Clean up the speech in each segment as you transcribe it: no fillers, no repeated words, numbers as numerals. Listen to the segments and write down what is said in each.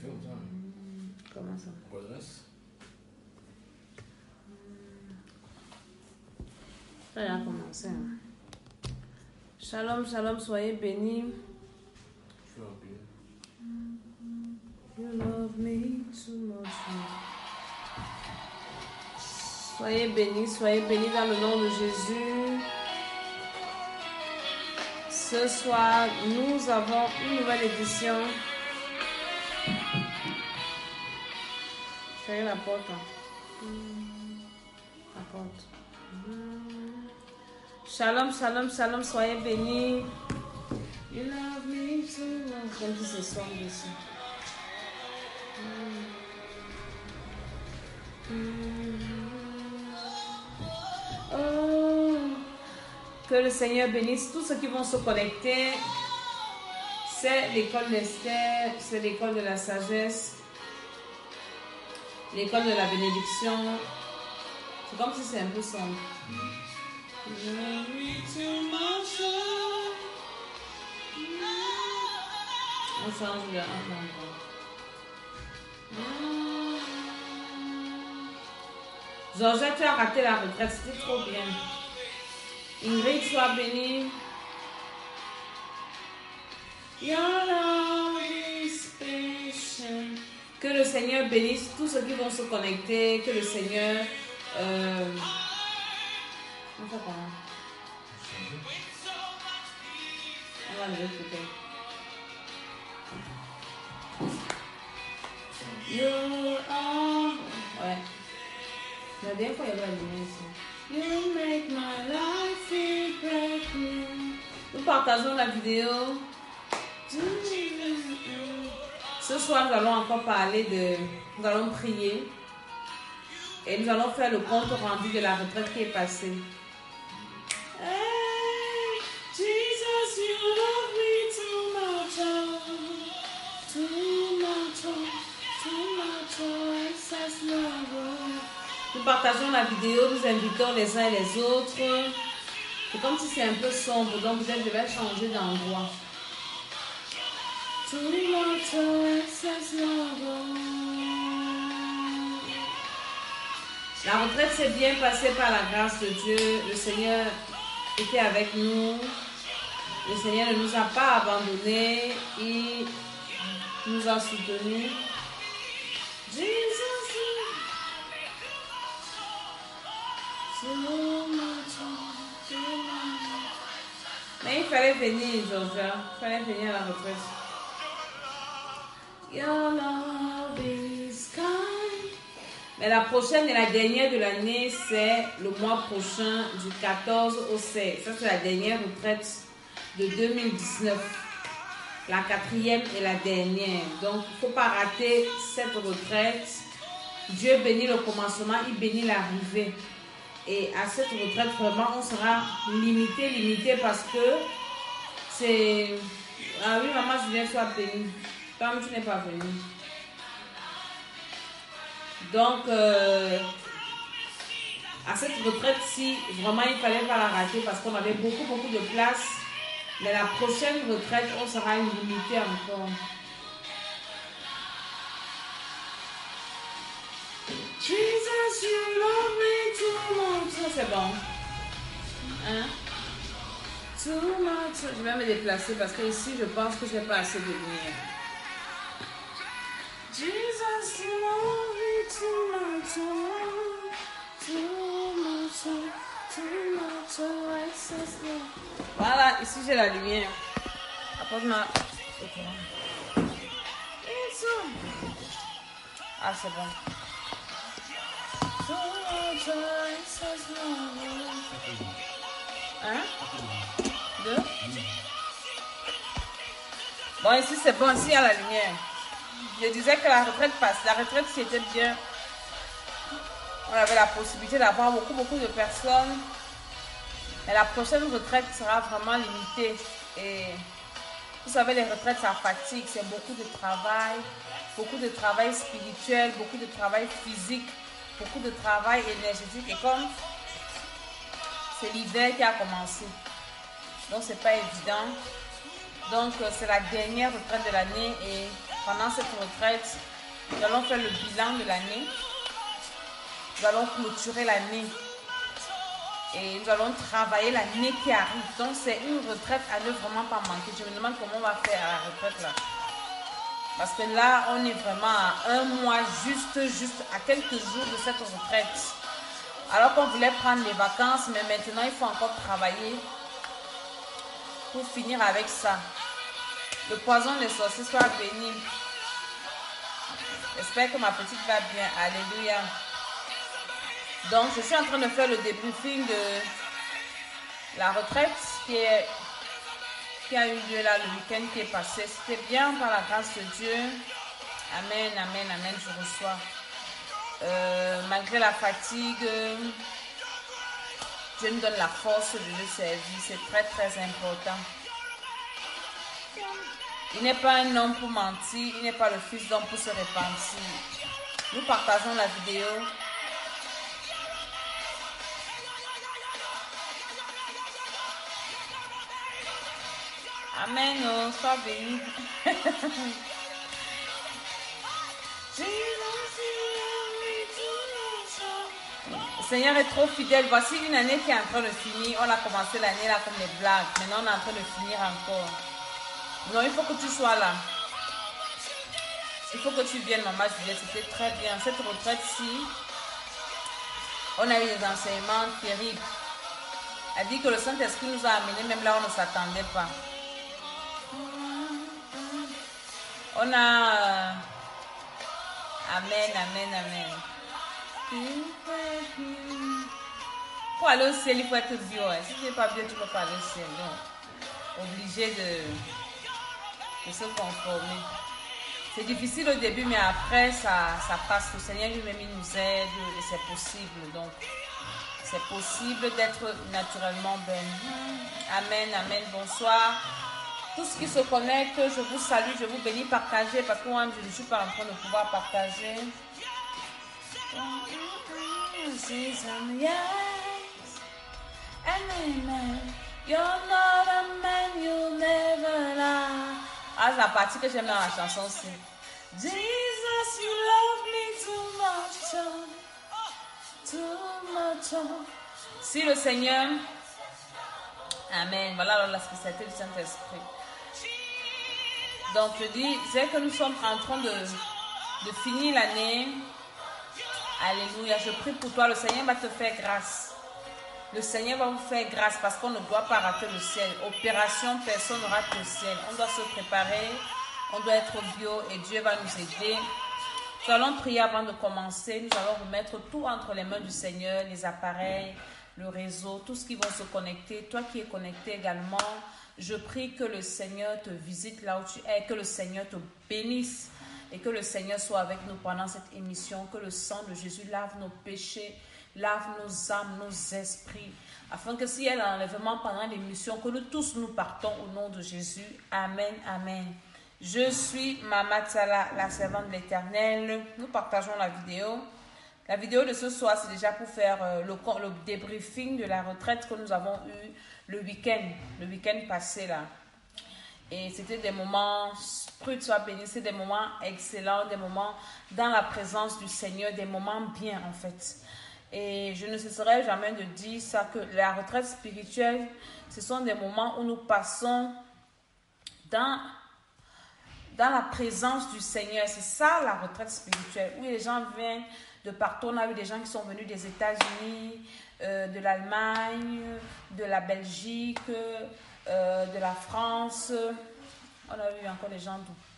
fait longtemps. Comment ça? Redresse. Ça a commencé. Hein. Shalom, shalom, soyez bénis. Je suis rempli. You love me too much. Soyez bénis dans le nom de Jésus. Ce soir, nous avons une nouvelle édition. Fermez la porte. Hein. La porte. Shalom, shalom, shalom, soyez bénis. You love me too much. Comme si c'est sombre ici. Oh, que le Seigneur bénisse tous ceux qui vont se connecter. C'est l'école d'Esther, c'est l'école de la sagesse, l'école de la bénédiction. C'est comme si c'est un peu sombre. On change de endroit. Georgette, tu as raté la retraite, c'était trop bien. Ingrid, sois bénie. Your love is patient. Que le Seigneur bénisse tous ceux qui vont se connecter. Que le Seigneur... On fait comment? On va le récupérer. You are... Ouais. La dernière fois, il y avait la lumière ici. You make my life feel brand new. Nous partageons la vidéo. Ce soir, nous allons encore parler de... Nous allons prier. Et nous allons faire le compte rendu de la retraite qui est passée. Hey, Jesus, you love me too much. Too much. Too much. Excess love. Nous partageons la vidéo, nous invitons les uns et les autres. C'est comme si c'est un peu sombre, donc peut-être je vais changer d'endroit. La retraite s'est bien passée par la grâce de Dieu. Le Seigneur était avec nous. Le Seigneur ne nous a pas abandonnés. Il nous a soutenus. Jesus. Mais il fallait venir, Georgia. Il fallait venir à la retraite. Your love is kind. Mais la prochaine et la dernière de l'année, c'est le mois prochain, du 14 au 16. Ça, c'est la dernière retraite de 2019. La quatrième et la dernière. Donc, il ne faut pas rater cette retraite. Dieu bénit le commencement, il bénit l'arrivée. Et à cette retraite, vraiment, on sera limité parce que c'est... Ah oui, maman Julien, sois bénie. Toi-même, tu n'es pas venue. Donc, à cette retraite-ci, vraiment, il fallait pas la rater parce qu'on avait beaucoup de place. Mais la prochaine retraite, on sera limité encore. Jesus, you love me too much. Ça, c'est bon. Hein? Too much. Je vais me déplacer parce que ici, je pense que je n'ai pas assez de lumière. Jesus, you love me too much. Too much. Too much. Excess love. Voilà, ici, j'ai la lumière. Apporte-moi. Ah, c'est bon. Hein? Deux? Bon, ici c'est bon, ici il y a la lumière. Je disais que la retraite passe. La retraite, c'était bien. On avait la possibilité d'avoir beaucoup de personnes. Mais la prochaine retraite sera vraiment limitée. Et vous savez, les retraites, ça fatigue. C'est beaucoup de travail spirituel, beaucoup de travail physique. Beaucoup de travail énergétique et comme c'est l'hiver qui a commencé, donc c'est pas évident. Donc c'est la dernière retraite de l'année et pendant cette retraite, nous allons faire le bilan de l'année. Nous allons clôturer l'année. Et nous allons travailler l'année qui arrive. Donc, c'est une retraite à ne vraiment pas manquer. Je me demande comment on va faire à la retraite là. Parce que là, on est vraiment à un mois, juste à quelques jours de cette retraite. Alors qu'on voulait prendre les vacances, mais maintenant, il faut encore travailler pour finir avec ça. Le poison des sorciers soit béni. J'espère que ma petite va bien. Alléluia. Donc, je suis en train de faire le débriefing de la retraite qui a eu lieu là le week-end qui est passé. C'était bien par la grâce de Dieu. Amen, amen, amen, je reçois. Malgré la fatigue, Dieu nous donne la force de le servir. C'est très, très important. Il n'est pas un homme pour mentir. Il n'est pas le fils d'homme pour se repentir. Nous partageons la vidéo. Amen, oh, sois béni. Le Seigneur est trop fidèle. Voici une année qui est en train de finir. On a commencé l'année là comme des blagues. Maintenant, on est en train de finir encore. Non, il faut que tu sois là. Il faut que tu viennes, maman Juliette. C'était très bien. Cette retraite-ci, on a eu des enseignements terribles. Elle dit que le Saint-Esprit nous a amenés même là où on ne s'attendait pas. On a... Amen, amen, amen. Pour aller au ciel, il faut être bio. Si tu n'es pas bio, tu ne peux pas aller au ciel. Donc, obligé de se conformer. C'est difficile au début, mais après, ça passe. Le Seigneur lui-même, il nous aide et c'est possible. Donc, c'est possible d'être naturellement béni. Amen, amen, bonsoir. Tous ceux qui se connectent, je vous salue, je vous bénis, partagez, parce que moi, je ne suis pas en train de pouvoir partager. Ah, c'est la partie que j'aime dans la chanson aussi. Jesus, you love me too much, too much. Si le Seigneur, amen, voilà la spécialité du Saint-Esprit. Donc je dis, c'est que nous sommes en train de finir l'année. Alléluia, je prie pour toi, le Seigneur va te faire grâce. Le Seigneur va vous faire grâce parce qu'on ne doit pas rater le ciel. Opération, personne ne rate le ciel. On doit se préparer, on doit être bio et Dieu va nous aider. Nous allons prier avant de commencer. Nous allons remettre tout entre les mains du Seigneur, les appareils, le réseau, tout ce qui va se connecter. Toi qui es connecté également, je prie que le Seigneur te visite là où tu es, que le Seigneur te bénisse et que le Seigneur soit avec nous pendant cette émission, que le sang de Jésus lave nos péchés, lave nos âmes, nos esprits, afin que s'il y a l'enlèvement pendant l'émission, que nous tous nous partons au nom de Jésus. Amen, amen. Je suis Mama Tsala, la servante de l'Éternel. Nous partageons la vidéo. La vidéo de ce soir, c'est déjà pour faire le débriefing de la retraite que nous avons eu le week-end passé là. Et c'était des moments, Prude soit béni, c'est des moments excellents, des moments dans la présence du Seigneur, des moments bien en fait. Et je ne cesserai jamais de dire ça, que la retraite spirituelle, ce sont des moments où nous passons dans la présence du Seigneur. C'est ça la retraite spirituelle, où les gens viennent de partout. On a eu des gens qui sont venus des États-Unis, de l'Allemagne, de la Belgique, de la France. On a eu encore des gens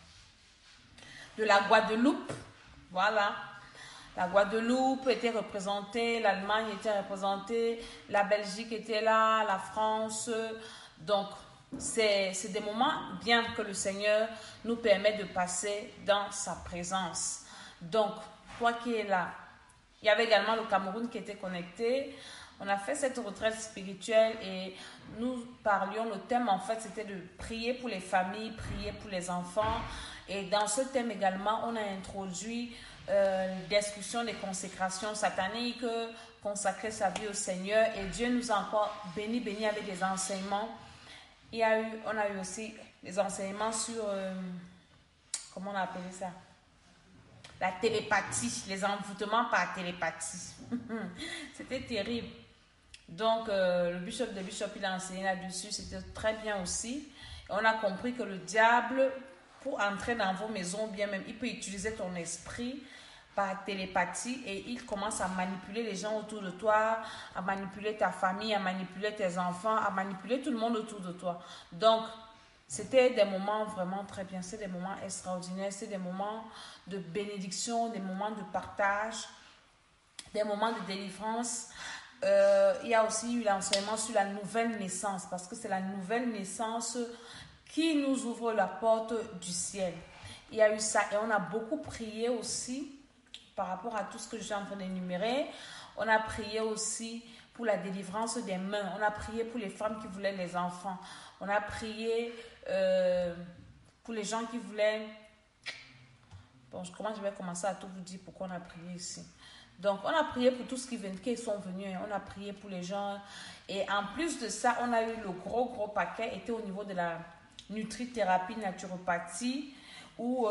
de la Guadeloupe. Voilà. La Guadeloupe était représentée, l'Allemagne était représentée, la Belgique était là, la France. Donc, c'est des moments bien que le Seigneur nous permet de passer dans sa présence. Donc, toi qui es là, il y avait également le Cameroun qui était connecté. On a fait cette retraite spirituelle et nous parlions, le thème en fait c'était de prier pour les familles, prier pour les enfants. Et dans ce thème également, on a introduit discussion des consécrations sataniques, consacrer sa vie au Seigneur. Et Dieu nous a encore béni avec des enseignements. On a eu aussi des enseignements sur comment on a appelé ça? La télépathie, les envoûtements par télépathie. C'était terrible. Donc, le bishop de Bishop, il a enseigné là-dessus. C'était très bien aussi. Et on a compris que le diable, pour entrer dans vos maisons, bien même, il peut utiliser ton esprit par télépathie et il commence à manipuler les gens autour de toi, à manipuler ta famille, à manipuler tes enfants, à manipuler tout le monde autour de toi. Donc, c'était des moments vraiment très bien, c'est des moments extraordinaires, c'est des moments de bénédiction, des moments de partage, des moments de délivrance. Il y a aussi eu l'enseignement sur la nouvelle naissance, parce que c'est la nouvelle naissance qui nous ouvre la porte du ciel. Il y a eu ça et on a beaucoup prié aussi par rapport à tout ce que je suis en train d'énumérer. On a prié aussi pour la délivrance des mains. On a prié pour les femmes qui voulaient les enfants. On a prié pour les gens qui voulaient... Bon, comment je vais commencer à tout vous dire pourquoi on a prié ici. Donc, on a prié pour tous ceux qui sont venus. On a prié pour les gens. Et en plus de ça, on a eu le gros paquet, était au niveau de la nutrithérapie, naturopathie, où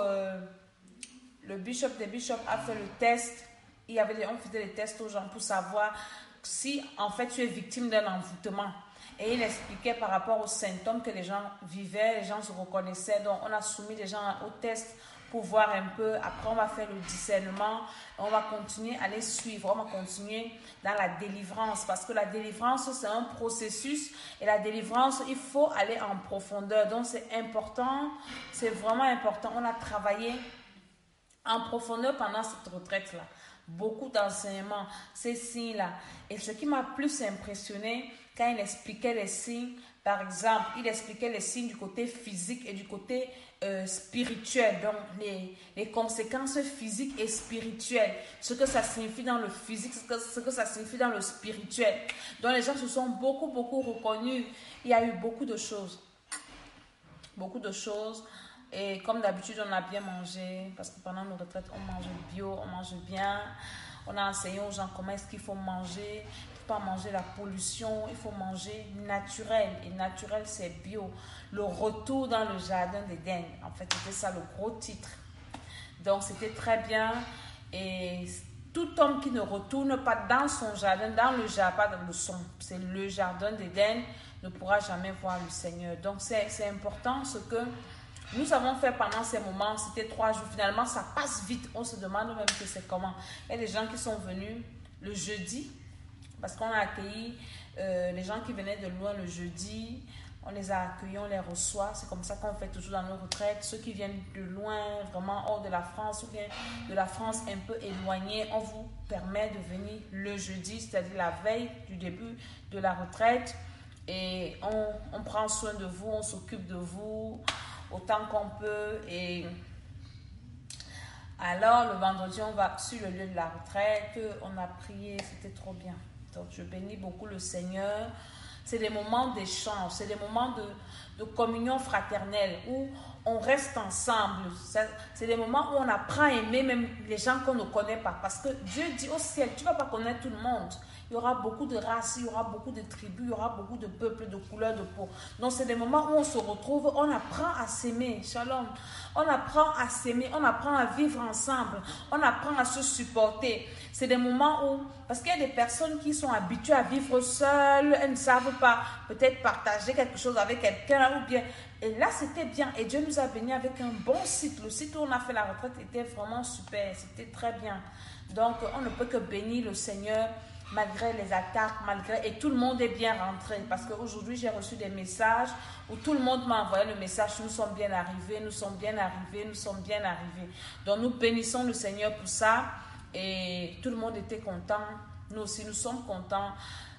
le bishop des bishops a fait le test. On faisait des tests aux gens pour savoir si, en fait, tu es victime d'un envoûtement. Et il expliquait par rapport aux symptômes que les gens vivaient, les gens se reconnaissaient. Donc, on a soumis les gens au test pour voir un peu. Après, on va faire le discernement. On va continuer à les suivre. On va continuer dans la délivrance. Parce que la délivrance, c'est un processus. Et la délivrance, il faut aller en profondeur. Donc, c'est important. C'est vraiment important. On a travaillé en profondeur pendant cette retraite-là. Beaucoup d'enseignements, ces signes-là. Et ce qui m'a plus impressionné, quand il expliquait les signes, par exemple, il expliquait les signes du côté physique et du côté spirituel. Donc, les conséquences physiques et spirituelles. Ce que ça signifie dans le physique, ce que ça signifie dans le spirituel. Donc, les gens se sont beaucoup reconnus. Il y a eu beaucoup de choses. Beaucoup de choses. Et comme d'habitude, on a bien mangé, parce que pendant nos retraites, on mange bio, on mange bien. On a enseigné aux gens comment est-ce qu'il faut manger. Il ne faut pas manger la pollution, il faut manger naturel. Et naturel, c'est bio. Le retour dans le jardin d'Éden. En fait, c'était ça le gros titre. Donc, c'était très bien. Et tout homme qui ne retourne pas dans son jardin, dans le jardin, pas dans le son, c'est le jardin d'Éden, ne pourra jamais voir le Seigneur. Donc, c'est important ce que nous avons fait pendant ces moments. C'était 3 jours. Finalement, ça passe vite. On se demande même que c'est comment. Il y a des gens qui sont venus le jeudi, parce qu'on a accueilli les gens qui venaient de loin le jeudi. On les a accueillis, on les reçoit. C'est comme ça qu'on fait toujours dans nos retraites. Ceux qui viennent de loin, vraiment hors de la France, ou bien de la France un peu éloignée, on vous permet de venir le jeudi, c'est-à-dire la veille du début de la retraite. Et on prend soin de vous, on s'occupe de vous autant qu'on peut. Et alors, le vendredi, on va sur le lieu de la retraite. On a prié, c'était trop bien. Donc, je bénis beaucoup le Seigneur. C'est des moments d'échange, c'est des moments de communion fraternelle où on reste ensemble. C'est des moments où on apprend à aimer même les gens qu'on ne connaît pas. Parce que Dieu dit au ciel, tu ne vas pas connaître tout le monde. Il y aura beaucoup de races, il y aura beaucoup de tribus, il y aura beaucoup de peuples, de couleurs de peau. Donc, c'est des moments où on se retrouve, on apprend à s'aimer. Shalom. On apprend à s'aimer, on apprend à vivre ensemble, on apprend à se supporter. C'est des moments où, parce qu'il y a des personnes qui sont habituées à vivre seules, elles ne savent pas peut-être partager quelque chose avec quelqu'un ou bien. Et là, c'était bien. Et Dieu nous a bénis avec un bon site. Le site où on a fait la retraite était vraiment super. C'était très bien. Donc, on ne peut que bénir le Seigneur malgré les attaques, et tout le monde est bien rentré. Parce qu'aujourd'hui, j'ai reçu des messages où tout le monde m'a envoyé le message, nous sommes bien arrivés, nous sommes bien arrivés, nous sommes bien arrivés. Donc, nous bénissons le Seigneur pour ça. Et tout le monde était content. Nous aussi, nous sommes contents.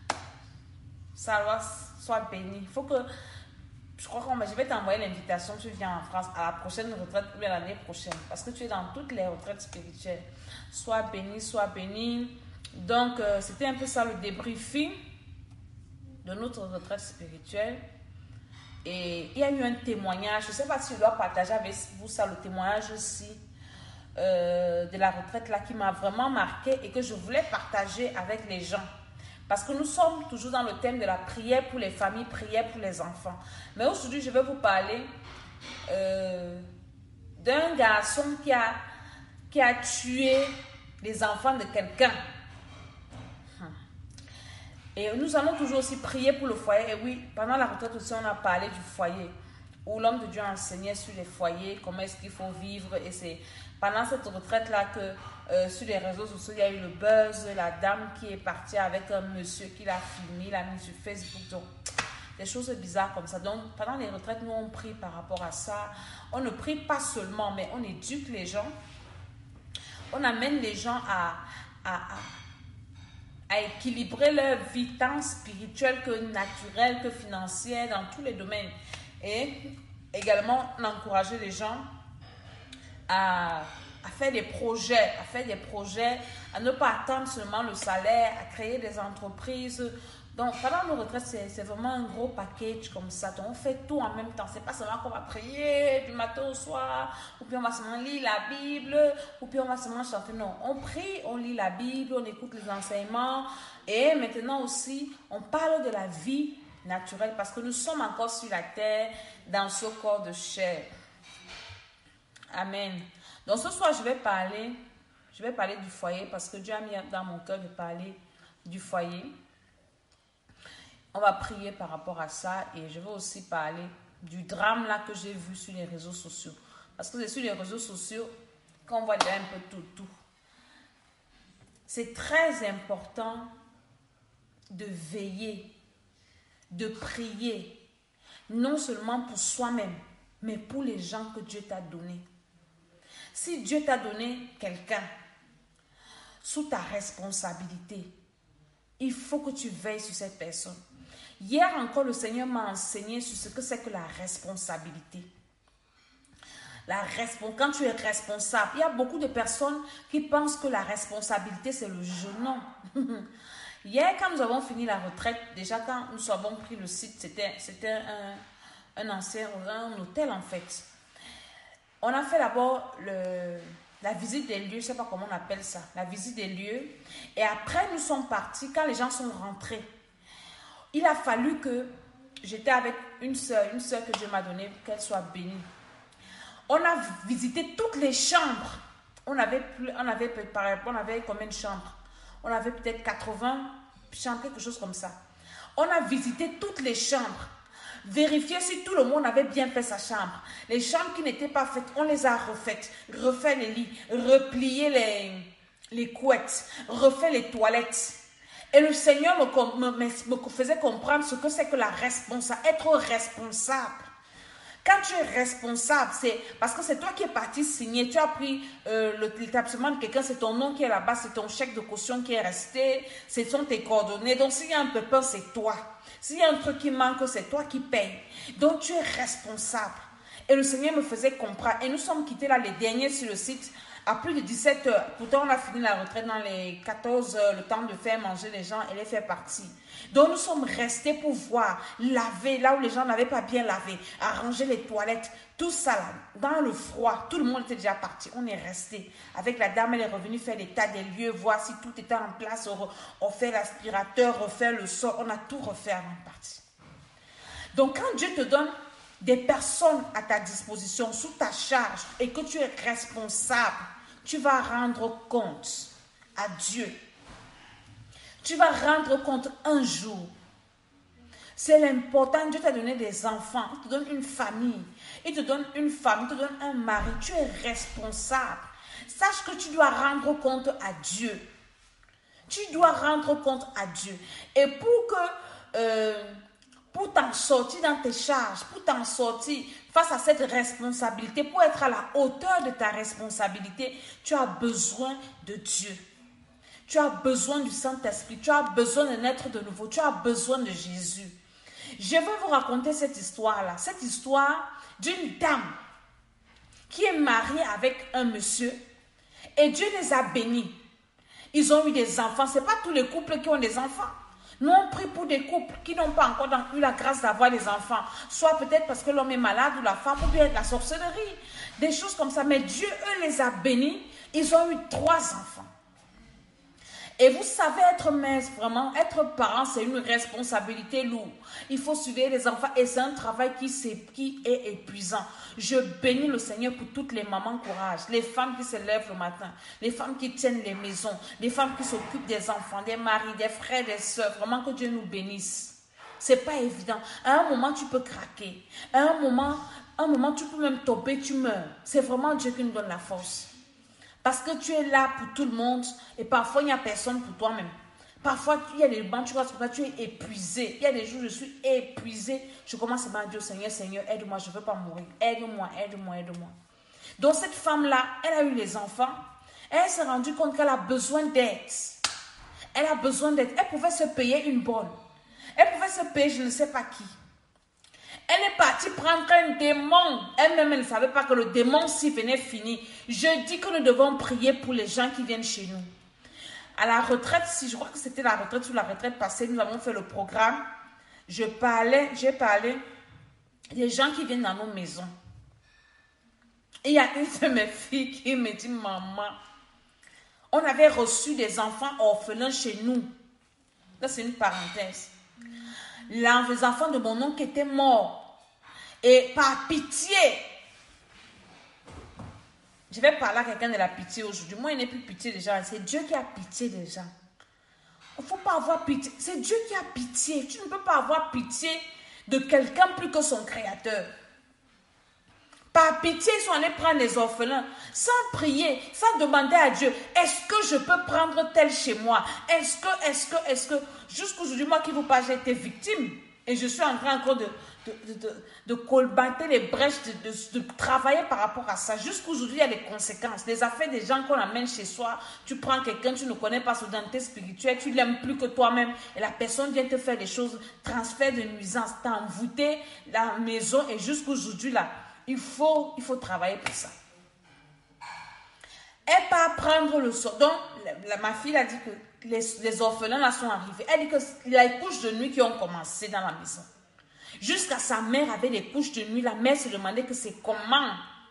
Ça soit béni. Il faut que... Je crois que je vais t'envoyer l'invitation. Tu viens en France à la prochaine retraite ou bien l'année prochaine. Parce que tu es dans toutes les retraites spirituelles. Sois béni, sois béni. Donc, c'était un peu ça le débriefing de notre retraite spirituelle. Et il y a eu un témoignage. Je ne sais pas si je dois partager avec vous ça, le témoignage aussi de la retraite là qui m'a vraiment marqué et que je voulais partager avec les gens. Parce que nous sommes toujours dans le thème de la prière pour les familles, prière pour les enfants. Mais aujourd'hui, je vais vous parler d'un garçon qui a tué les enfants de quelqu'un. Et nous allons toujours aussi prier pour le foyer. Et oui, pendant la retraite aussi, on a parlé du foyer, où l'homme de Dieu enseignait sur les foyers, comment est-ce qu'il faut vivre. Et c'est pendant cette retraite-là que sur les réseaux sociaux, il y a eu le buzz, la dame qui est partie avec un monsieur qui l'a filmé, l'a mis sur Facebook. Donc, des choses bizarres comme ça. Donc, pendant les retraites, nous, on prie par rapport à ça. On ne prie pas seulement, mais on éduque les gens. On amène les gens à équilibrer leur vie tant spirituelle que naturelle, que financière, dans tous les domaines. Et également, on encourage les gens à faire des projets, à ne pas attendre seulement le salaire, à créer des entreprises. Donc, pendant nos retraites, c'est vraiment un gros package comme ça. Donc, on fait tout en même temps. C'est pas seulement qu'on va prier du matin au soir, ou puis on va seulement lire la Bible, ou puis on va seulement chanter. Non, on prie, on lit la Bible, on écoute les enseignements. Et maintenant aussi, on parle de la vie naturelle parce que nous sommes encore sur la terre dans ce corps de chair. Amen. Donc, ce soir, je vais parler du foyer parce que Dieu a mis dans mon cœur de parler du foyer. On va prier par rapport à ça et je vais aussi parler du drame là que j'ai vu sur les réseaux sociaux. Parce que c'est sur les réseaux sociaux qu'on voit déjà un peu tout. C'est très important de veiller, de prier, non seulement pour soi-même, mais pour les gens que Dieu t'a donnés. Si Dieu t'a donné quelqu'un sous ta responsabilité, il faut que tu veilles sur cette personne. Hier encore, le Seigneur m'a enseigné sur ce que c'est que la responsabilité. Quand tu es responsable, il y a beaucoup de personnes qui pensent que la responsabilité, c'est le jeu. Non. Hier, quand nous avons fini la retraite, déjà quand nous avons pris le site, c'était un hôtel en fait. On a fait d'abord la visite des lieux, je ne sais pas comment on appelle ça, la visite des lieux. Et après, nous sommes partis, quand les gens sont rentrés. Il a fallu que j'étais avec une sœur que Dieu m'a donnée, qu'elle soit bénie. On a visité toutes les chambres. On avait combien de chambres? On avait peut-être 80 chambres, quelque chose comme ça. On a visité toutes les chambres. Vérifier si tout le monde avait bien fait sa chambre. Les chambres qui n'étaient pas faites, on les a refaites. Refait les lits, replié les couettes, refait les toilettes. Et le Seigneur me faisait comprendre ce que c'est que être responsable. Quand tu es responsable, c'est parce que c'est toi qui es parti signer. Tu as pris l'établissement de quelqu'un, c'est ton nom qui est là-bas, c'est ton chèque de caution qui est resté, ce sont tes coordonnées. Donc, s'il y a un pépin, c'est toi. S'il y a un truc qui manque, c'est toi qui payes. Donc, tu es responsable. Et le Seigneur me faisait comprendre. Et nous sommes quittés là, les derniers sur le site, à plus de 17 heures. Pourtant, on a fini la retraite dans les 14 heures, le temps de faire manger les gens et les faire partir. Donc, nous sommes restés pour voir, laver là où les gens n'avaient pas bien lavé, arranger les toilettes, tout ça là, dans le froid. Tout le monde était déjà parti. On est resté. Avec la dame, elle est revenue faire l'état des lieux, voir si tout était en place, refaire l'aspirateur, refaire le sol. On a tout refait avant de partir. Donc, quand Dieu te donne des personnes à ta disposition, sous ta charge, et que tu es responsable, tu vas rendre compte à Dieu. Tu vas rendre compte un jour. C'est l'important. Dieu t'a donné des enfants, il te donne une famille, il te donne une femme, il te donne un mari. Tu es responsable. Sache que tu dois rendre compte à Dieu. Tu dois rendre compte à Dieu. Et pour t'en sortir dans tes charges, pour t'en sortir face à cette responsabilité, pour être à la hauteur de ta responsabilité, tu as besoin de Dieu. Tu as besoin du Saint-Esprit, tu as besoin de naître de nouveau, tu as besoin de Jésus. Je vais vous raconter cette histoire-là, cette histoire d'une dame qui est mariée avec un monsieur et Dieu les a bénis. Ils ont eu des enfants, ce n'est pas tous les couples qui ont des enfants. Nous, on prie pour des couples qui n'ont pas encore eu la grâce d'avoir des enfants. Soit peut-être parce que l'homme est malade ou la femme, ou bien la sorcellerie. Des choses comme ça. Mais Dieu, eux, les a bénis. Ils ont eu 3 enfants. Et vous savez, être mère, vraiment, être parent, c'est une responsabilité lourde. Il faut surveiller les enfants et c'est un travail qui est épuisant. Je bénis le Seigneur pour toutes les mamans courage, les femmes qui se lèvent le matin, les femmes qui tiennent les maisons, les femmes qui s'occupent des enfants, des maris, des frères, des sœurs. Vraiment que Dieu nous bénisse. C'est pas évident. À un moment, tu peux craquer. À un moment, tu peux même tomber, tu meurs. C'est vraiment Dieu qui nous donne la force. Parce que tu es là pour tout le monde et parfois il n'y a personne pour toi-même. Parfois il y a des moments, tu vois, tu es épuisé. Il y a des jours où je suis épuisé. Je commence à dire, Seigneur, Seigneur, aide-moi, je ne veux pas mourir. Aide-moi, aide-moi, aide-moi. Donc cette femme-là, elle a eu les enfants. Elle s'est rendue compte qu'elle a besoin d'aide. Elle a besoin d'aide. Elle pouvait se payer une bonne. Elle pouvait se payer je ne sais pas qui. Elle est partie prendre un démon. Elle-même, elle ne savait pas que le démon, s'il venait finir. Je dis que nous devons prier pour les gens qui viennent chez nous. À la retraite, si je crois que c'était la retraite ou la retraite passée, nous avons fait le programme. J'ai parlé des gens qui viennent dans nos maisons. Et il y a une de mes filles qui me dit, maman, on avait reçu des enfants orphelins chez nous. Là, c'est une parenthèse. Là, les enfants de mon oncle étaient morts. Et par pitié, je vais parler à quelqu'un de la pitié aujourd'hui. Moi, il n'est plus pitié des gens. C'est Dieu qui a pitié des gens. Il ne faut pas avoir pitié. C'est Dieu qui a pitié. Tu ne peux pas avoir pitié de quelqu'un plus que son créateur. Par pitié, ils sont allés prendre les orphelins, sans prier, sans demander à Dieu, est-ce que je peux prendre tel chez moi? Est-ce que, jusqu'aujourd'hui, moi qui vous parle, j'ai été victime. Et je suis en train encore de colmater les brèches, de travailler par rapport à ça. Jusqu'aujourd'hui, il y a des conséquences. Les affaires des gens qu'on amène chez soi, tu prends quelqu'un, tu ne connais pas son identité spirituelle, tu l'aimes plus que toi-même, et la personne vient te faire des choses, transfert de nuisance, t'as envoûté la maison, et jusqu'aujourd'hui, là, il faut travailler pour ça. Elle part prendre le sort. Donc, ma fille a dit que les orphelins là sont arrivés. Elle dit que les couches de nuit qui ont commencé dans la maison. Jusqu'à sa mère avait des couches de nuit. La mère se demandait que c'est comment.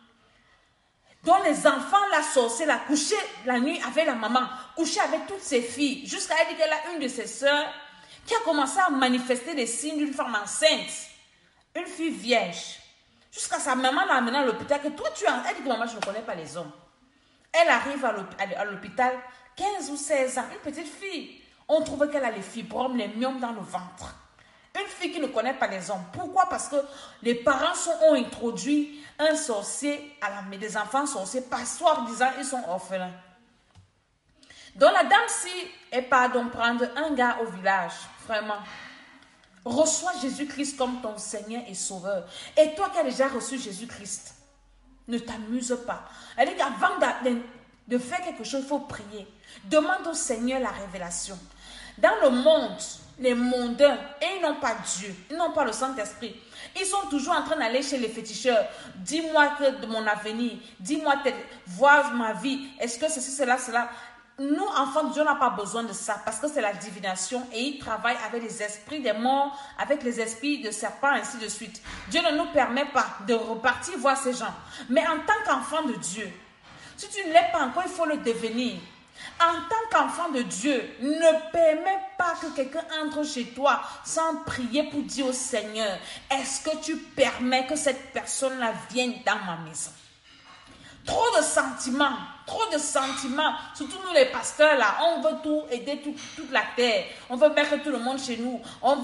Donc, les enfants, la sorcière, la couché la nuit avec la maman, couché avec toutes ses filles. Jusqu'à elle dit qu'elle a une de ses sœurs qui a commencé à manifester les signes d'une femme enceinte. Une fille vierge. Jusqu'à sa maman l'a amenée à l'hôpital, que toi tu as. Elle dit que maman, je ne connais pas les hommes. Elle arrive à l'hôpital, 15 ou 16 ans, une petite fille. On trouve qu'elle a les fibromes, les myomes dans le ventre. Une fille qui ne connaît pas les hommes. Pourquoi? Parce que les parents ont introduit un sorcier à la maison, des enfants sorciers, par soi disant ils sont orphelins. Donc la dame-ci, elle part donc prendre un gars au village, vraiment. Reçois Jésus-Christ comme ton Seigneur et Sauveur. Et toi qui as déjà reçu Jésus-Christ, ne t'amuse pas. Elle dit qu'avant de faire quelque chose, il faut prier. Demande au Seigneur la révélation. Dans le monde, les mondains, et ils n'ont pas Dieu, ils n'ont pas le Saint-Esprit. Ils sont toujours en train d'aller chez les féticheurs. Dis-moi que de mon avenir, dis-moi, vois ma vie. Est-ce que ceci, cela, cela. Nous, enfants de Dieu, on n'a pas besoin de ça parce que c'est la divination et ils travaillent avec les esprits des morts, avec les esprits de serpents, ainsi de suite. Dieu ne nous permet pas de repartir voir ces gens. Mais en tant qu'enfant de Dieu, si tu ne l'es pas encore, il faut le devenir. En tant qu'enfant de Dieu, ne permets pas que quelqu'un entre chez toi sans prier pour dire au Seigneur, est-ce que tu permets que cette personne-là vienne dans ma maison? Trop de sentiments, surtout nous les pasteurs là, on veut tout aider toute la terre, on veut mettre tout le monde chez nous,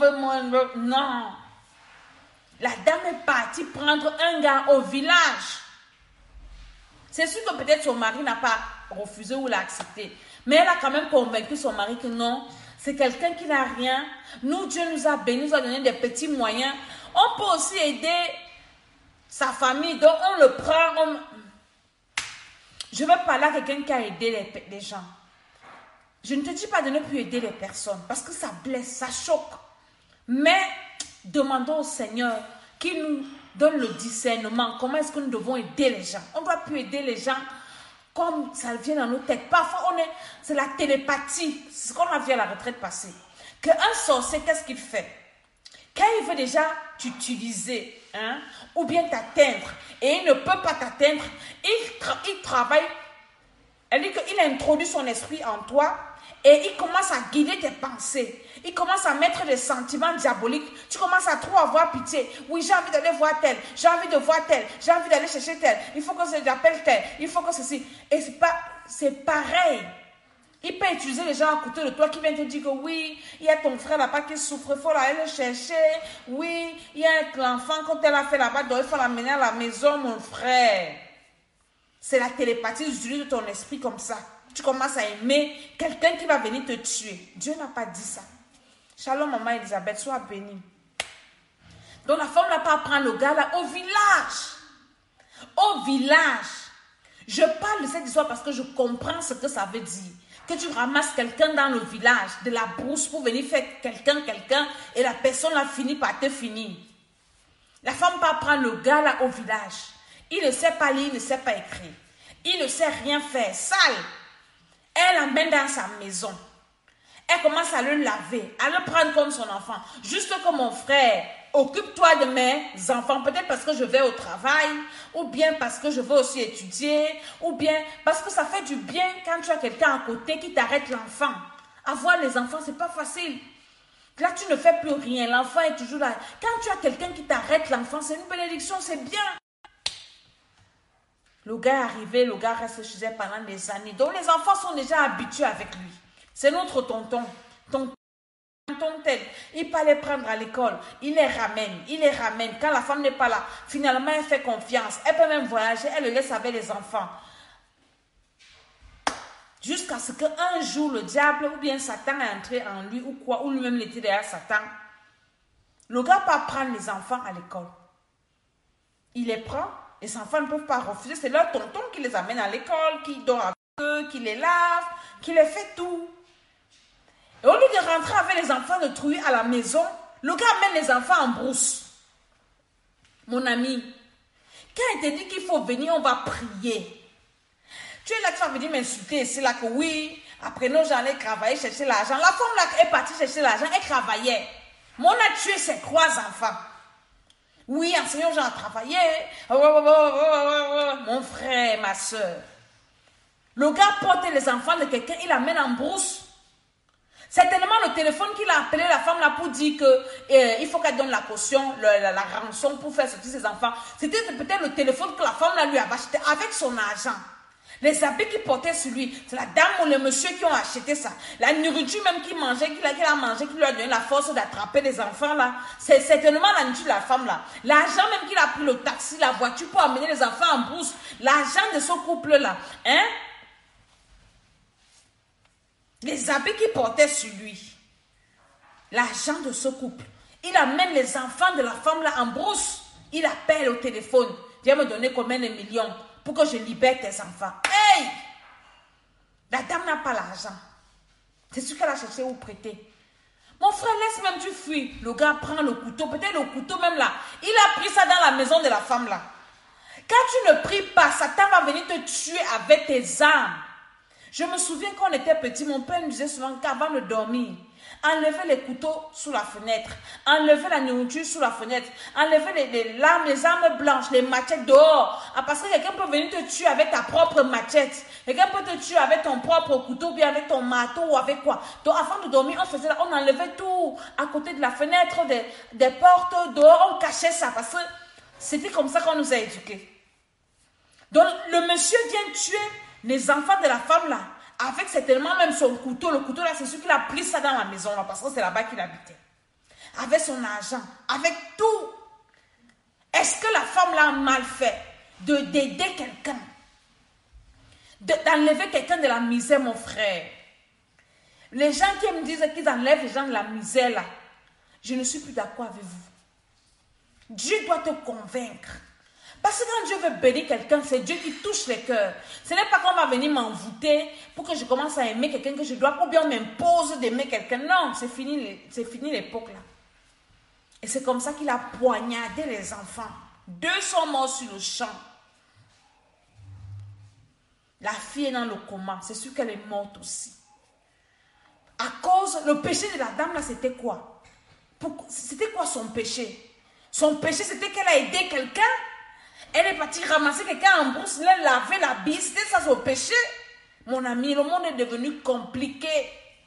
non. La dame est partie prendre un gars au village. C'est sûr que peut-être son mari n'a pas refusé ou l'a accepté, mais elle a quand même convaincu son mari que non, c'est quelqu'un qui n'a rien. Nous, Dieu nous a bénis, nous a donné des petits moyens. On peut aussi aider sa famille, donc on le prend, Je veux parler à quelqu'un qui a aidé les gens. Je ne te dis pas de ne plus aider les personnes parce que ça blesse, ça choque. Mais demandons au Seigneur qu'il nous donne le discernement. Comment est-ce que nous devons aider les gens? On ne doit plus aider les gens comme ça vient dans nos têtes. Parfois, c'est la télépathie. C'est ce qu'on a vu à la retraite passée. Qu'un sorcier, qu'est-ce qu'il fait? Quand il veut déjà t'utiliser, ou bien t'atteindre, et il ne peut pas t'atteindre, il travaille. Elle dit qu'il a introduit son esprit en toi, et il commence à guider tes pensées. Il commence à mettre des sentiments diaboliques. Tu commences à trop avoir pitié. Oui, j'ai envie d'aller voir tel. J'ai envie de voir tel. J'ai envie d'aller chercher tel. Il faut que j'appelle tel. Il faut que ceci. Et c'est pareil. Il peut utiliser les gens à côté de toi qui viennent te dire que oui, il y a ton frère là-bas qui souffre, il faut aller le chercher. Oui, il y a l'enfant quand elle a fait là-bas, donc il faut l'amener à la maison, mon frère. C'est la télépathie de ton esprit comme ça. Tu commences à aimer quelqu'un qui va venir te tuer. Dieu n'a pas dit ça. Shalom, maman Elisabeth, sois bénie. Donc la femme n'a pas prendre le gars là au village. Au village. Je parle de cette histoire parce que je comprends ce que ça veut dire. Que tu ramasses quelqu'un dans le village, de la brousse pour venir faire quelqu'un, et la personne a fini par te finir. La femme part prendre le gars là au village. Il ne sait pas lire, il ne sait pas écrire. Il ne sait rien faire, sale. Elle l'emmène dans sa maison. Elle commence à le laver, à le prendre comme son enfant. Juste comme mon frère, occupe-toi de mes enfants. Peut-être parce que je vais au travail, ou bien parce que je veux aussi étudier, ou bien parce que ça fait du bien quand tu as quelqu'un à côté qui t'arrête l'enfant. Avoir les enfants, c'est pas facile. Là, tu ne fais plus rien. L'enfant est toujours là. Quand tu as quelqu'un qui t'arrête l'enfant, c'est une bénédiction, c'est bien. Le gars est arrivé, le gars reste chez elle pendant des années. Donc, les enfants sont déjà habitués avec lui. C'est notre tonton. Tonton tel. Il peut les prendre à l'école. Il les ramène. Quand la femme n'est pas là, finalement, elle fait confiance. Elle peut même voyager. Elle le laisse avec les enfants. Jusqu'à ce qu'un jour, le diable ou bien Satan est entré en lui ou quoi, ou lui-même était derrière Satan. Le gars peut prendre les enfants à l'école. Il les prend. Les enfants ne peuvent pas refuser. C'est leur tonton qui les amène à l'école, qui dort avec eux, qui les lave, qui les fait tout. Et au lieu de rentrer avec les enfants de truie à la maison, le gars amène les enfants en brousse. Mon ami, quand il te dit qu'il faut venir, on va prier. Tu es là, tu vas venir m'insulter. C'est là que oui, après nous, j'allais travailler, chercher l'argent. La femme là est partie chercher l'argent, elle travaillait. Mais on a tué ses 3 enfants. Oui, enseignant, j'ai travaillé. Mon frère, ma soeur. Le gars porte les enfants de quelqu'un, il l'amène en brousse. C'est tellement le téléphone qu'il a appelé la femme là pour dire que il faut qu'elle donne la caution, la rançon pour faire sortir ses enfants. C'était peut-être le téléphone que la femme là lui avait acheté avec son argent. Les habits qu'il portait sur lui, c'est la dame ou le monsieur qui ont acheté ça. La nourriture même qu'il mangeait, qu'il a mangé, qui lui a donné la force d'attraper les enfants là. C'est certainement la nourriture de la femme là. L'argent même qu'il a pris le taxi, la voiture pour amener les enfants en brousse. L'argent de ce couple là. Hein? Les habits qu'il portait sur lui. L'argent de ce couple. Il amène les enfants de la femme là en brousse. Il appelle au téléphone. Viens me donner combien de millions pour que je libère tes enfants. Hey! La dame n'a pas l'argent. C'est ce qu'elle a cherché ou prêté. Mon frère, laisse même tu fuis. Le gars prend le couteau. Peut-être le couteau même là. Il a pris ça dans la maison de la femme là. Quand tu ne pries pas, Satan va venir te tuer avec tes armes. Je me souviens quand on était petit, mon père nous disait souvent qu'avant de dormir, enlevez les couteaux sous la fenêtre, enlevez la nourriture sous la fenêtre, enlevez les lames, les armes blanches, les machettes dehors. Ah, parce que quelqu'un peut venir te tuer avec ta propre machette. Quelqu'un peut te tuer avec ton propre couteau, bien avec ton marteau ou avec quoi. Donc avant de dormir, on faisait, on enlevait tout à côté de la fenêtre, des portes dehors, on cachait ça parce que c'était comme ça qu'on nous a éduqués. Donc le monsieur vient tuer les enfants de la femme là, avec certainement même son couteau. Le couteau là, c'est sûr qu'il a pris ça dans la maison là, parce que c'est là-bas qu'il habitait. Avec son argent, avec tout. Est-ce que la femme là a mal fait d'aider quelqu'un? D'enlever quelqu'un de la misère, mon frère? Les gens qui me disent qu'ils enlèvent les gens de la misère là, je ne suis plus d'accord avec vous. Dieu doit te convaincre. Parce que quand Dieu veut bénir quelqu'un, c'est Dieu qui touche les cœurs. Ce n'est pas qu'on va venir m'envoûter pour que je commence à aimer quelqu'un que je dois, ou bien on m'impose d'aimer quelqu'un. Non, c'est fini l'époque là. Et c'est comme ça qu'il a poignardé les enfants. 2 sont morts sur le champ. La fille est dans le coma. C'est sûr qu'elle est morte aussi. À cause, le péché de la dame là, c'était quoi? C'était quoi son péché? Son péché, c'était qu'elle a aidé quelqu'un. Elle est partie ramasser quelqu'un en brousse, elle laver la bille. C'était ça son péché. Mon ami, le monde est devenu compliqué.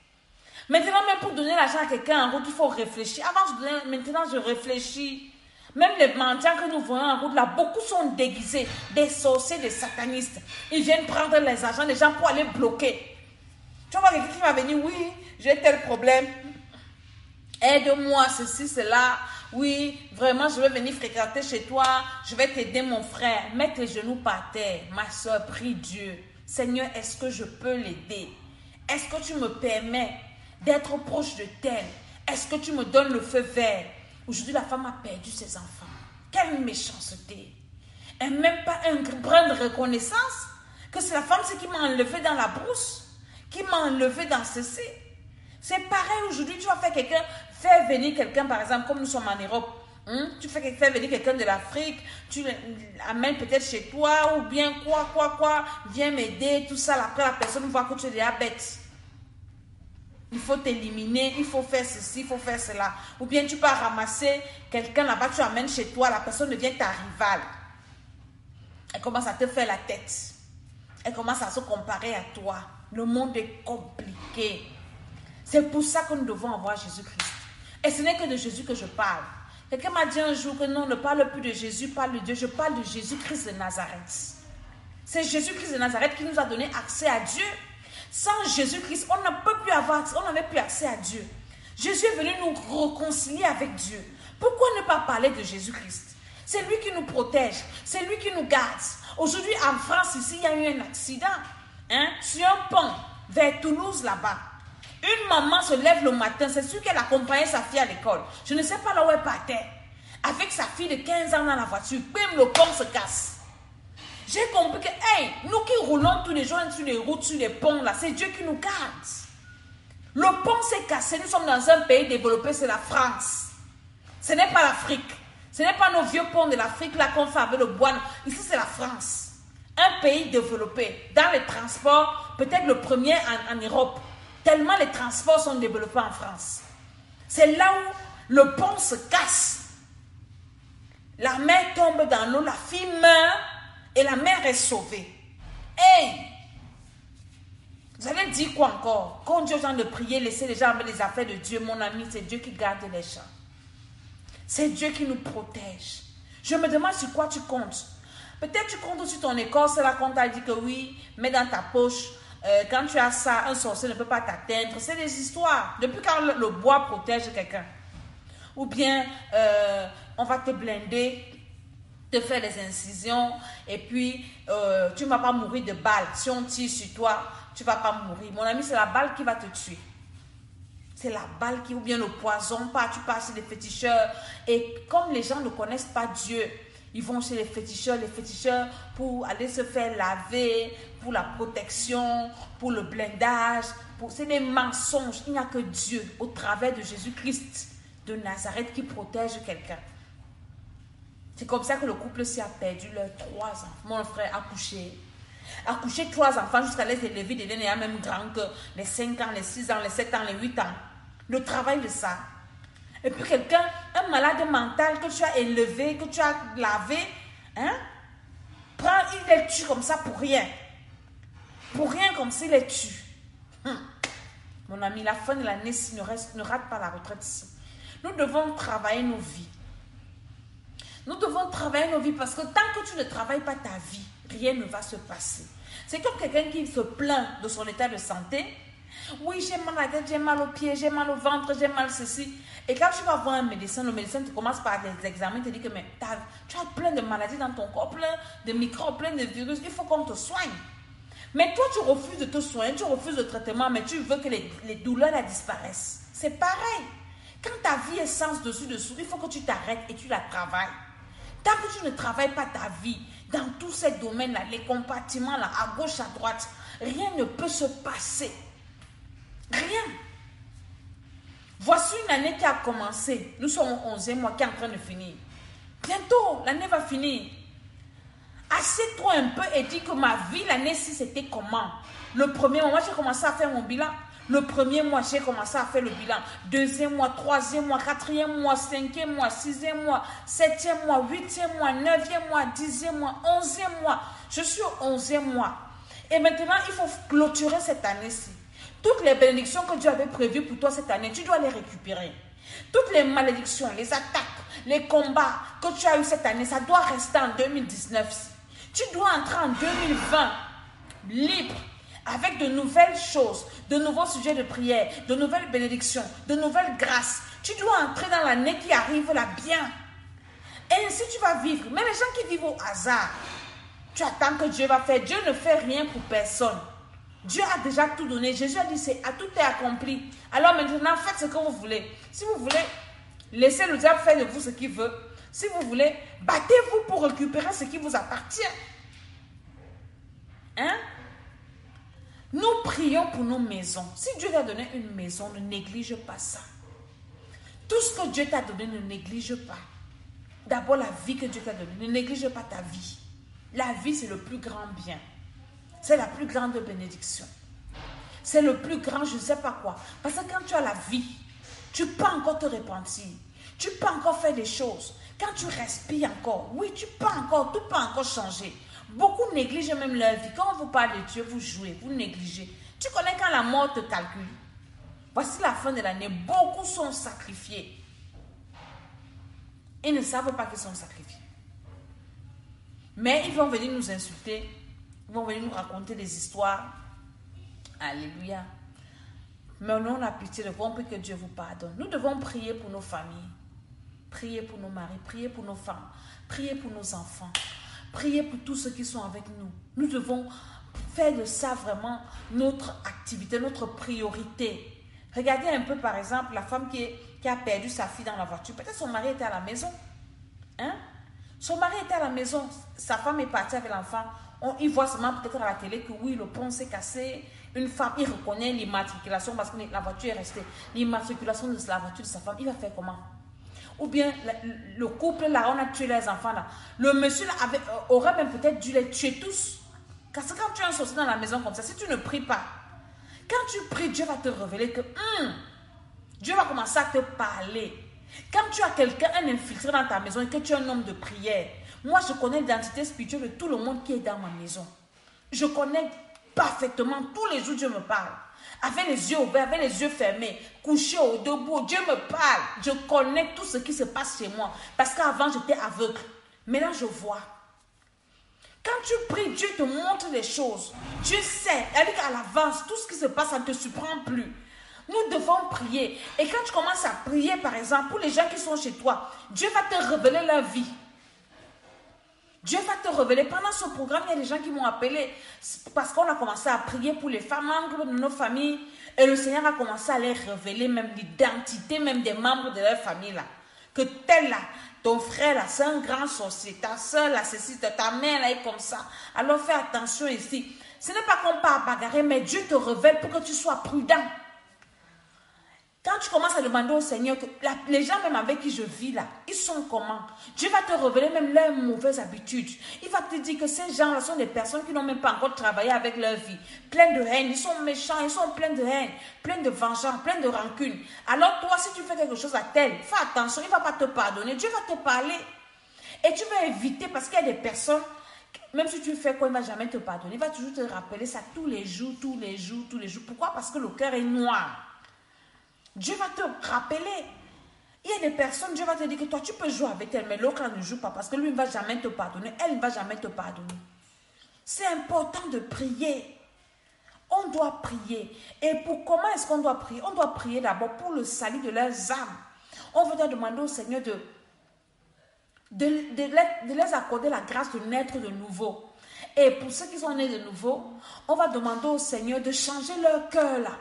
Maintenant, même pour donner l'argent à quelqu'un en route, il faut réfléchir. Avant, maintenant, je réfléchis. Même les mendiants que nous voyons en route, là, beaucoup sont déguisés, des sorciers, des satanistes. Ils viennent prendre les argents des gens pour aller bloquer. Tu vois quelqu'un qui va venir, oui, j'ai tel problème. Aide-moi, ceci, cela. Oui, vraiment, je vais venir fréquenter chez toi. Je vais t'aider, mon frère. Mets tes genoux par terre. Ma soeur, prie Dieu. Seigneur, est-ce que je peux l'aider? Est-ce que tu me permets d'être proche de tel? Est-ce que tu me donnes le feu vert? Aujourd'hui, la femme a perdu ses enfants. Quelle méchanceté. Et même pas un brin de reconnaissance que c'est la femme qui m'a enlevé dans la brousse, qui m'a enlevé dans ceci. C'est pareil aujourd'hui, tu vas faire quelqu'un, faire venir quelqu'un, par exemple, comme nous sommes en Europe. Tu fais faire venir quelqu'un de l'Afrique, tu l'amènes peut-être chez toi, ou bien quoi, viens m'aider, tout ça. Après, la personne voit que tu es déjà bête. Il faut t'éliminer, il faut faire ceci, il faut faire cela. Ou bien tu pars ramasser quelqu'un là-bas, tu amènes chez toi, la personne devient ta rivale. Elle commence à te faire la tête. Elle commence à se comparer à toi. Le monde est compliqué. C'est pour ça que nous devons avoir Jésus-Christ. Et ce n'est que de Jésus que je parle. Quelqu'un m'a dit un jour que non, ne parle plus de Jésus, parle de Dieu. Je parle de Jésus-Christ de Nazareth. C'est Jésus-Christ de Nazareth qui nous a donné accès à Dieu. Sans Jésus-Christ, on n'a pas pu avoir, on n'avait plus accès à Dieu. Jésus est venu nous réconcilier avec Dieu. Pourquoi ne pas parler de Jésus-Christ? C'est lui qui nous protège, c'est lui qui nous garde. Aujourd'hui, en France, ici, il y a eu un accident. Sur un pont, vers Toulouse, là-bas. Une maman se lève le matin, c'est sûr qu'elle accompagnait sa fille à l'école. Je ne sais pas là où elle partait. Avec sa fille de 15 ans dans la voiture, même le pont se casse. J'ai compris que, nous qui roulons tous les jours sur les routes, sur les ponts, là, c'est Dieu qui nous garde. Le pont s'est cassé, nous sommes dans un pays développé, c'est la France. Ce n'est pas l'Afrique. Ce n'est pas nos vieux ponts de l'Afrique, là, qu'on fait avec le bois. Ici, c'est la France. Un pays développé. Dans les transports, peut-être le premier en Europe. Tellement les transports sont développés en France. C'est là où le pont se casse. La mère tombe dans l'eau, la fille meurt. Et la mère est sauvée. Vous allez dire quoi encore? Quand Dieu aux gens de prier, laissez les gens avec les affaires de Dieu. Mon ami, c'est Dieu qui garde les gens. C'est Dieu qui nous protège. Je me demande sur quoi tu comptes. Peut-être tu comptes sur ton école, c'est là qu'on t'a dit que oui, mets dans ta poche. Quand tu as ça, un sorcier ne peut pas t'atteindre. C'est des histoires. Depuis quand le bois protège quelqu'un? Ou bien, on va te blinder, te faire des incisions et puis tu ne vas pas mourir de balles. Si on tire sur toi, tu ne vas pas mourir. Mon ami, c'est la balle qui va te tuer. C'est la balle qui, ou bien le poison, tu pars chez les féticheurs. Et comme les gens ne connaissent pas Dieu, ils vont chez les féticheurs pour aller se faire laver, pour la protection, pour le blindage. C'est des mensonges. Il n'y a que Dieu, au travers de Jésus-Christ de Nazareth, qui protège quelqu'un. C'est comme ça que le couple s'y a perdu leurs 3 enfants. Mon frère a couché 3 enfants jusqu'à les élever, devenir même grands que les 5 ans, les 6 ans, les 7 ans, les 8 ans. Le travail de ça. Et puis quelqu'un, un malade mental que tu as élevé, que tu as lavé, il les tue comme ça pour rien. Pour rien comme s'il les tue. Mon ami, la fin de l'année, ne rate pas la retraite ici. Nous devons travailler nos vies. Nous devons travailler nos vies parce que tant que tu ne travailles pas ta vie, rien ne va se passer. C'est comme quelqu'un qui se plaint de son état de santé. Oui, j'ai mal à la tête, j'ai mal aux pieds, j'ai mal au ventre, j'ai mal ceci. Et quand tu vas voir un médecin, le médecin te commence par des examens, il te dit que mais, tu as plein de maladies dans ton corps, plein de microbes, plein de virus, il faut qu'on te soigne. Mais toi, tu refuses de te soigner, tu refuses le traitement, mais tu veux que les douleurs disparaissent. C'est pareil. Quand ta vie est sans dessus-dessous, il faut que tu t'arrêtes et tu la travailles. Tant que tu ne travailles pas ta vie dans tous ces domaines-là, les compartiments-là, à gauche, à droite, rien ne peut se passer. Rien. Voici une année qui a commencé. Nous sommes au 11e mois qui est en train de finir. Bientôt, l'année va finir. Assieds-toi un peu et dis que ma vie, l'année-ci, c'était comment? Le premier mois, j'ai commencé à faire mon bilan. Le premier mois, j'ai commencé à faire le bilan. 2e mois, 3e mois, 4e mois, 5e mois, 6e mois, 7e mois, 8e mois, 9e mois, 10e mois, 11e mois. Je suis au 11e mois. Et maintenant, il faut clôturer cette année-ci. Toutes les bénédictions que Dieu avait prévues pour toi cette année, tu dois les récupérer. Toutes les malédictions, les attaques, les combats que tu as eu cette année, ça doit rester en 2019. Tu dois entrer en 2020 libre, avec de nouvelles choses, de nouveaux sujets de prière, de nouvelles bénédictions, de nouvelles grâces. Tu dois entrer dans l'année qui arrive là bien. Et ainsi tu vas vivre. Mais les gens qui vivent au hasard, tu attends que Dieu va faire. Dieu ne fait rien pour personne. Dieu a déjà tout donné. Jésus a dit, tout est accompli. Alors maintenant, faites ce que vous voulez. Si vous voulez, laissez le diable faire de vous ce qu'il veut. Si vous voulez, battez-vous pour récupérer ce qui vous appartient. Hein? Nous prions pour nos maisons. Si Dieu t'a donné une maison, ne néglige pas ça. Tout ce que Dieu t'a donné, ne néglige pas. D'abord, la vie que Dieu t'a donnée. Ne néglige pas ta vie. La vie, c'est le plus grand bien. C'est la plus grande bénédiction. C'est le plus grand, je ne sais pas quoi. Parce que quand tu as la vie, tu peux encore te repentir. Tu peux encore faire des choses. Quand tu respires encore, oui, tu peux encore, tout peut encore changer. Beaucoup négligent même leur vie. Quand on vous parle de Dieu, vous jouez, vous négligez. Tu connais quand la mort te calcule. Voici la fin de l'année. Beaucoup sont sacrifiés. Ils ne savent pas qu'ils sont sacrifiés. Mais ils vont venir nous insulter. Ils vont venir nous raconter des histoires. Alléluia. Mais nous, on a pitié de vous. On prie que Dieu vous pardonne. Nous devons prier pour nos familles. Prier pour nos maris. Prier pour nos femmes. Prier pour nos enfants. Prier pour tous ceux qui sont avec nous. Nous devons faire de ça vraiment notre activité, notre priorité. Regardez un peu, par exemple, la femme qui a perdu sa fille dans la voiture. Peut-être son mari était à la maison. Hein? Son mari était à la maison. Sa femme est partie avec l'enfant. Il voit seulement peut-être à la télé que oui, le pont s'est cassé. Une femme, il reconnaît l'immatriculation parce que la voiture est restée. L'immatriculation de la voiture de sa femme, il va faire comment? Ou bien le couple là, on a tué les enfants là. Le monsieur là aurait même peut-être dû les tuer tous. Parce que quand tu as un sorcier dans la maison comme ça, si tu ne pries pas, quand tu pries, Dieu va te révéler que Dieu va commencer à te parler. Quand tu as quelqu'un, un infiltré dans ta maison et que tu es un homme de prière, moi je connais l'identité spirituelle de tout le monde qui est dans ma maison. Je connais parfaitement, tous les jours Dieu me parle. Avec les yeux ouverts, avec les yeux fermés, couché ou debout, Dieu me parle. Je connais tout ce qui se passe chez moi. Parce qu'avant, j'étais aveugle. Maintenant, je vois. Quand tu pries, Dieu te montre les choses. Dieu sait. C'est-à-dire qu'à l'avance, tout ce qui se passe, ça ne te surprend plus. Nous devons prier. Et quand tu commences à prier, par exemple, pour les gens qui sont chez toi, Dieu va te révéler leur vie. Dieu va te révéler. Pendant ce programme, il y a des gens qui m'ont appelé parce qu'on a commencé à prier pour les femmes, membres de nos familles. Et le Seigneur a commencé à les révéler même l'identité même des membres de leur famille là. Que tel là, ton frère là, c'est un grand sorcier. Ta soeur là, ceci, ta mère là est comme ça. Alors fais attention ici. Ce n'est pas qu'on part bagarrer, mais Dieu te révèle pour que tu sois prudent. Quand tu commences à demander au Seigneur, que les gens même avec qui je vis là, ils sont comment? Dieu va te révéler même leurs mauvaises habitudes. Il va te dire que ces gens-là sont des personnes qui n'ont même pas encore travaillé avec leur vie. Pleins de haine, ils sont méchants, ils sont pleins de haine, pleins de vengeance, pleins de rancune. Alors toi, si tu fais quelque chose à tel, fais attention, il ne va pas te pardonner. Dieu va te parler. Et tu vas éviter parce qu'il y a des personnes, même si tu fais quoi, il ne va jamais te pardonner. Il va toujours te rappeler ça tous les jours, tous les jours, tous les jours. Pourquoi? Parce que le cœur est noir. Dieu va te rappeler. Il y a des personnes, Dieu va te dire que toi, tu peux jouer avec elle, mais l'autre ne joue pas parce que lui ne va jamais te pardonner. Elle ne va jamais te pardonner. C'est important de prier. On doit prier. Et comment est-ce qu'on doit prier? On doit prier d'abord pour le salut de leurs âmes. On va demander au Seigneur de les accorder la grâce de naître de nouveau. Et pour ceux qui sont nés de nouveau, on va demander au Seigneur de changer leur cœur là.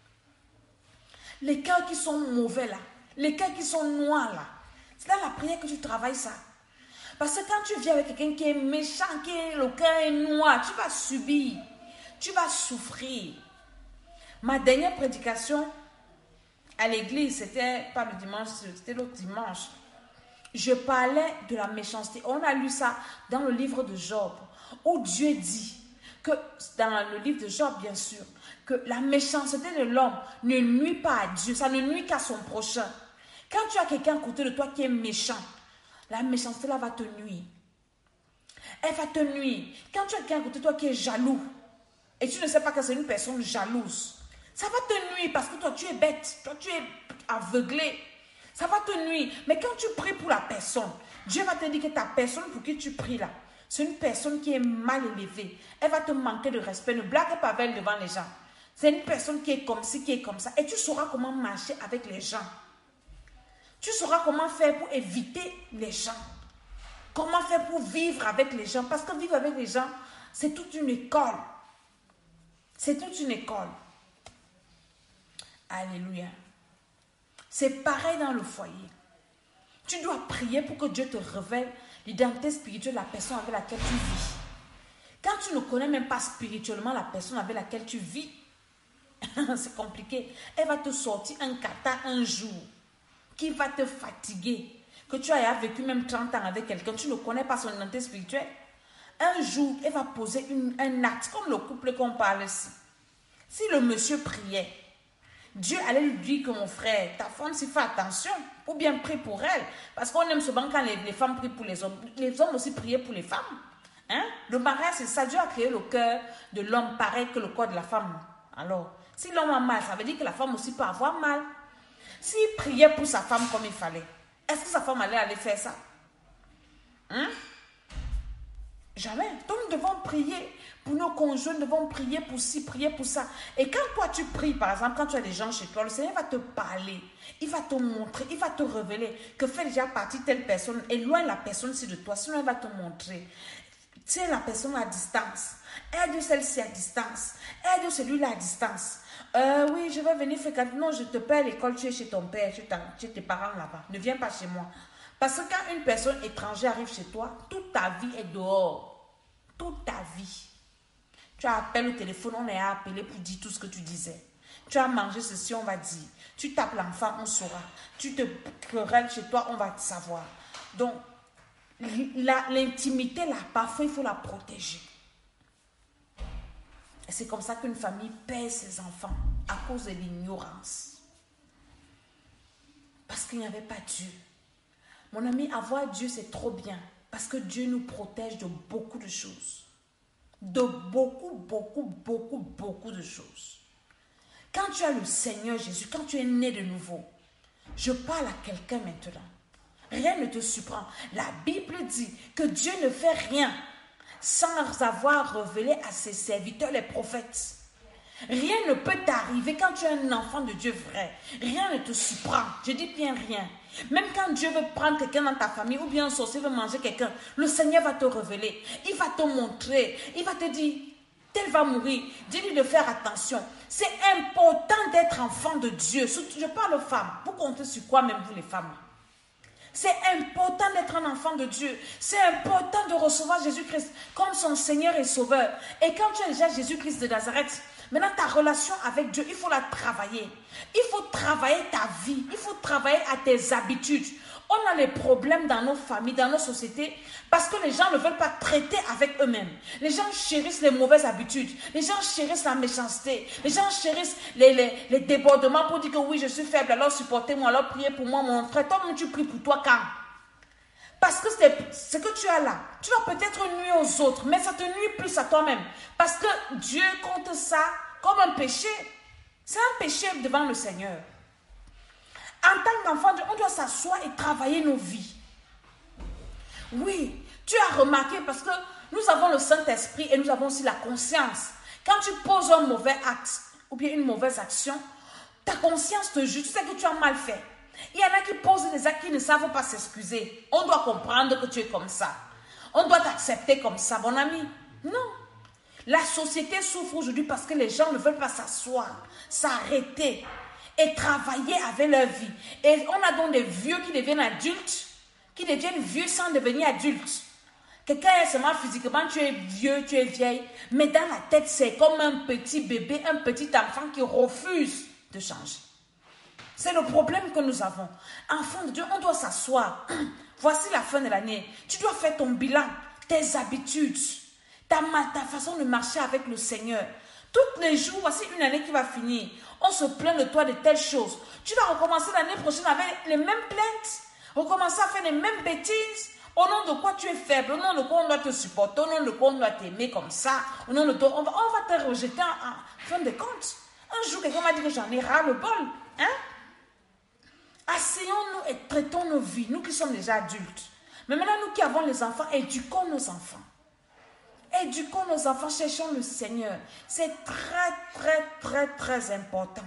Les cœurs qui sont mauvais là, les cœurs qui sont noirs là, c'est dans la prière que tu travailles ça. Parce que quand tu viens avec quelqu'un qui est méchant, le cœur est noir, tu vas subir, tu vas souffrir. Ma dernière prédication à l'église, c'était pas le dimanche, c'était l'autre dimanche. Je parlais de la méchanceté. On a lu ça dans le livre de Job, où Dieu dit que, dans le livre de Job bien sûr, que la méchanceté de l'homme ne nuit pas à Dieu, ça ne nuit qu'à son prochain. Quand tu as quelqu'un à côté de toi qui est méchant, la méchanceté là va te nuire. Elle va te nuire. Quand tu as quelqu'un à côté de toi qui est jaloux, et tu ne sais pas que c'est une personne jalouse, Ça va te nuire parce que toi, tu es bête. Toi, tu es aveuglé. Ça va te nuire. Mais quand tu pries pour la personne, Dieu va te dire que ta personne pour qui tu pries là, c'est une personne qui est mal élevée. Elle va te manquer de respect. Ne blague pas avec elle devant les gens. C'est une personne qui est comme ci, qui est comme ça. Et tu sauras comment marcher avec les gens. Tu sauras comment faire pour éviter les gens. Comment faire pour vivre avec les gens. Parce que vivre avec les gens, c'est toute une école. C'est toute une école. Alléluia. C'est pareil dans le foyer. Tu dois prier pour que Dieu te révèle l'identité spirituelle de la personne avec laquelle tu vis. Quand tu ne connais même pas spirituellement la personne avec laquelle tu vis, c'est compliqué. Elle va te sortir un kata un jour qui va te fatiguer. Que tu aies vécu même 30 ans avec quelqu'un, tu ne connais pas son identité spirituelle. Un jour, elle va poser un acte, comme le couple qu'on parle ici. Si le monsieur priait, Dieu allait lui dire que mon frère, ta femme s'y fait attention, ou bien prie pour elle. Parce qu'on aime souvent quand les femmes prient pour les hommes aussi prier pour les femmes. Hein? Le mariage, c'est ça. Dieu a créé le cœur de l'homme pareil que le corps de la femme. Alors, si l'homme a mal, ça veut dire que la femme aussi peut avoir mal. S'il priait pour sa femme comme il fallait, est-ce que sa femme allait aller faire ça? Hein? Jamais. Donc nous devons prier pour nos conjoints, nous devons prier pour ci, prier pour ça. Et quand toi tu pries, par exemple, quand tu as des gens chez toi, le Seigneur va te parler, il va te montrer, il va te révéler que fait déjà partie telle personne, éloigne la personne ci de toi, sinon il va te montrer. Tiens la personne à distance, aide celle-ci à distance, aide celui-là à distance. Oui, je vais venir faire quelque chose. Non, je te paie à l'école, tu es chez ton père, tu es tes parents là-bas. Ne viens pas chez moi. Parce que quand une personne étrangère arrive chez toi, toute ta vie est dehors. Toute ta vie. Tu as appelé au téléphone, on est appelé pour dire tout ce que tu disais. Tu as mangé ceci, on va dire. Tu tapes l'enfant, on saura. Tu te querelles chez toi, on va te savoir. Donc, l'intimité là, parfois il faut la protéger. Et c'est comme ça qu'une famille perd ses enfants à cause de l'ignorance. Parce qu'il n'y avait pas Dieu. Mon ami, avoir Dieu, c'est trop bien. Parce que Dieu nous protège de beaucoup de choses. De beaucoup de choses. Quand tu as le Seigneur Jésus, quand tu es né de nouveau, je parle à quelqu'un maintenant. Rien ne te surprend. La Bible dit que Dieu ne fait rien sans avoir révélé à ses serviteurs les prophètes. Rien ne peut t'arriver quand tu es un enfant de Dieu vrai. Rien ne te surprend. Je dis bien rien. Même quand Dieu veut prendre quelqu'un dans ta famille ou bien un sorcier veut manger quelqu'un, le Seigneur va te révéler. Il va te montrer. Il va te dire, tel va mourir. Dis-lui de faire attention. C'est important d'être enfant de Dieu. Je parle aux femmes. Vous comptez sur quoi même vous les femmes? C'est important d'être un enfant de Dieu. C'est important de recevoir Jésus-Christ comme son Seigneur et Sauveur. Et quand tu as déjà Jésus-Christ de Nazareth, maintenant ta relation avec Dieu, il faut la travailler. Il faut travailler ta vie. Il faut travailler à tes habitudes. On a les problèmes dans nos familles, dans nos sociétés, parce que les gens ne veulent pas traiter avec eux-mêmes. Les gens chérissent les mauvaises habitudes. Les gens chérissent la méchanceté. Les gens chérissent les débordements pour dire que oui, je suis faible, alors supportez-moi, alors priez pour moi, mon frère. Toi-même, tu pries pour toi quand? Parce que ce que tu as là, tu vas peut-être nuire aux autres, mais ça te nuit plus à toi-même. Parce que Dieu compte ça comme un péché. C'est un péché devant le Seigneur. En tant qu'enfant, on doit s'asseoir et travailler nos vies. Oui, tu as remarqué parce que nous avons le Saint-Esprit et nous avons aussi la conscience. Quand tu poses un mauvais acte ou bien une mauvaise action, ta conscience te juge, tu sais que tu as mal fait. Il y en a qui posent des actes qui ne savent pas s'excuser. On doit comprendre que tu es comme ça. On doit t'accepter comme ça, mon ami. Non. La société souffre aujourd'hui parce que les gens ne veulent pas s'asseoir, s'arrêter et travailler avec leur vie. Et on a donc des vieux qui deviennent adultes, qui deviennent vieux sans devenir adultes. Quelqu'un est seulement physiquement, tu es vieux, tu es vieille, mais dans la tête, c'est comme un petit bébé, un petit enfant qui refuse de changer. C'est le problème que nous avons. Enfant de Dieu, on doit s'asseoir. Voici la fin de l'année. Tu dois faire ton bilan, tes habitudes, ta façon de marcher avec le Seigneur. Tous les jours, voici une année qui va finir. On se plaint de toi de telles choses. Tu vas recommencer l'année prochaine avec les mêmes plaintes. Recommencer à faire les mêmes bêtises. Au nom de quoi tu es faible. Au nom de quoi on doit te supporter. Au nom de quoi on doit t'aimer comme ça. Au nom de quoi on va te rejeter en fin de compte. Un jour, quelqu'un m'a dit que j'en ai ras le bol. Hein? Asseyons-nous et traitons nos vies, nous qui sommes déjà adultes. Mais maintenant, nous qui avons les enfants, éduquons nos enfants. Éduquons nos enfants, cherchons le Seigneur. C'est très, très, très, très important.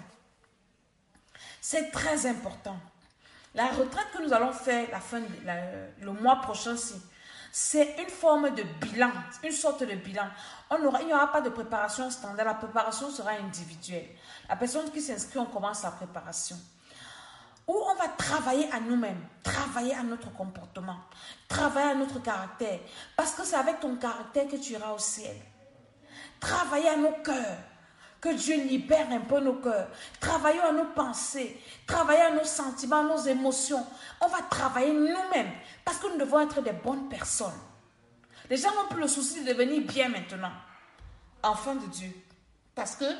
C'est très important. La retraite que nous allons faire le mois prochain, c'est une forme de bilan, une sorte de bilan. Il n'y aura pas de préparation standard, la préparation sera individuelle. La personne qui s'inscrit, on commence la préparation. Où on va travailler à nous-mêmes, travailler à notre comportement, travailler à notre caractère. Parce que c'est avec ton caractère que tu iras au ciel. Travailler à nos cœurs. Que Dieu libère un peu nos cœurs. Travaillons à nos pensées. Travaillons à nos sentiments, à nos émotions. On va travailler nous-mêmes. Parce que nous devons être des bonnes personnes. Les gens n'ont plus le souci de devenir bien maintenant. Enfants de Dieu. Parce que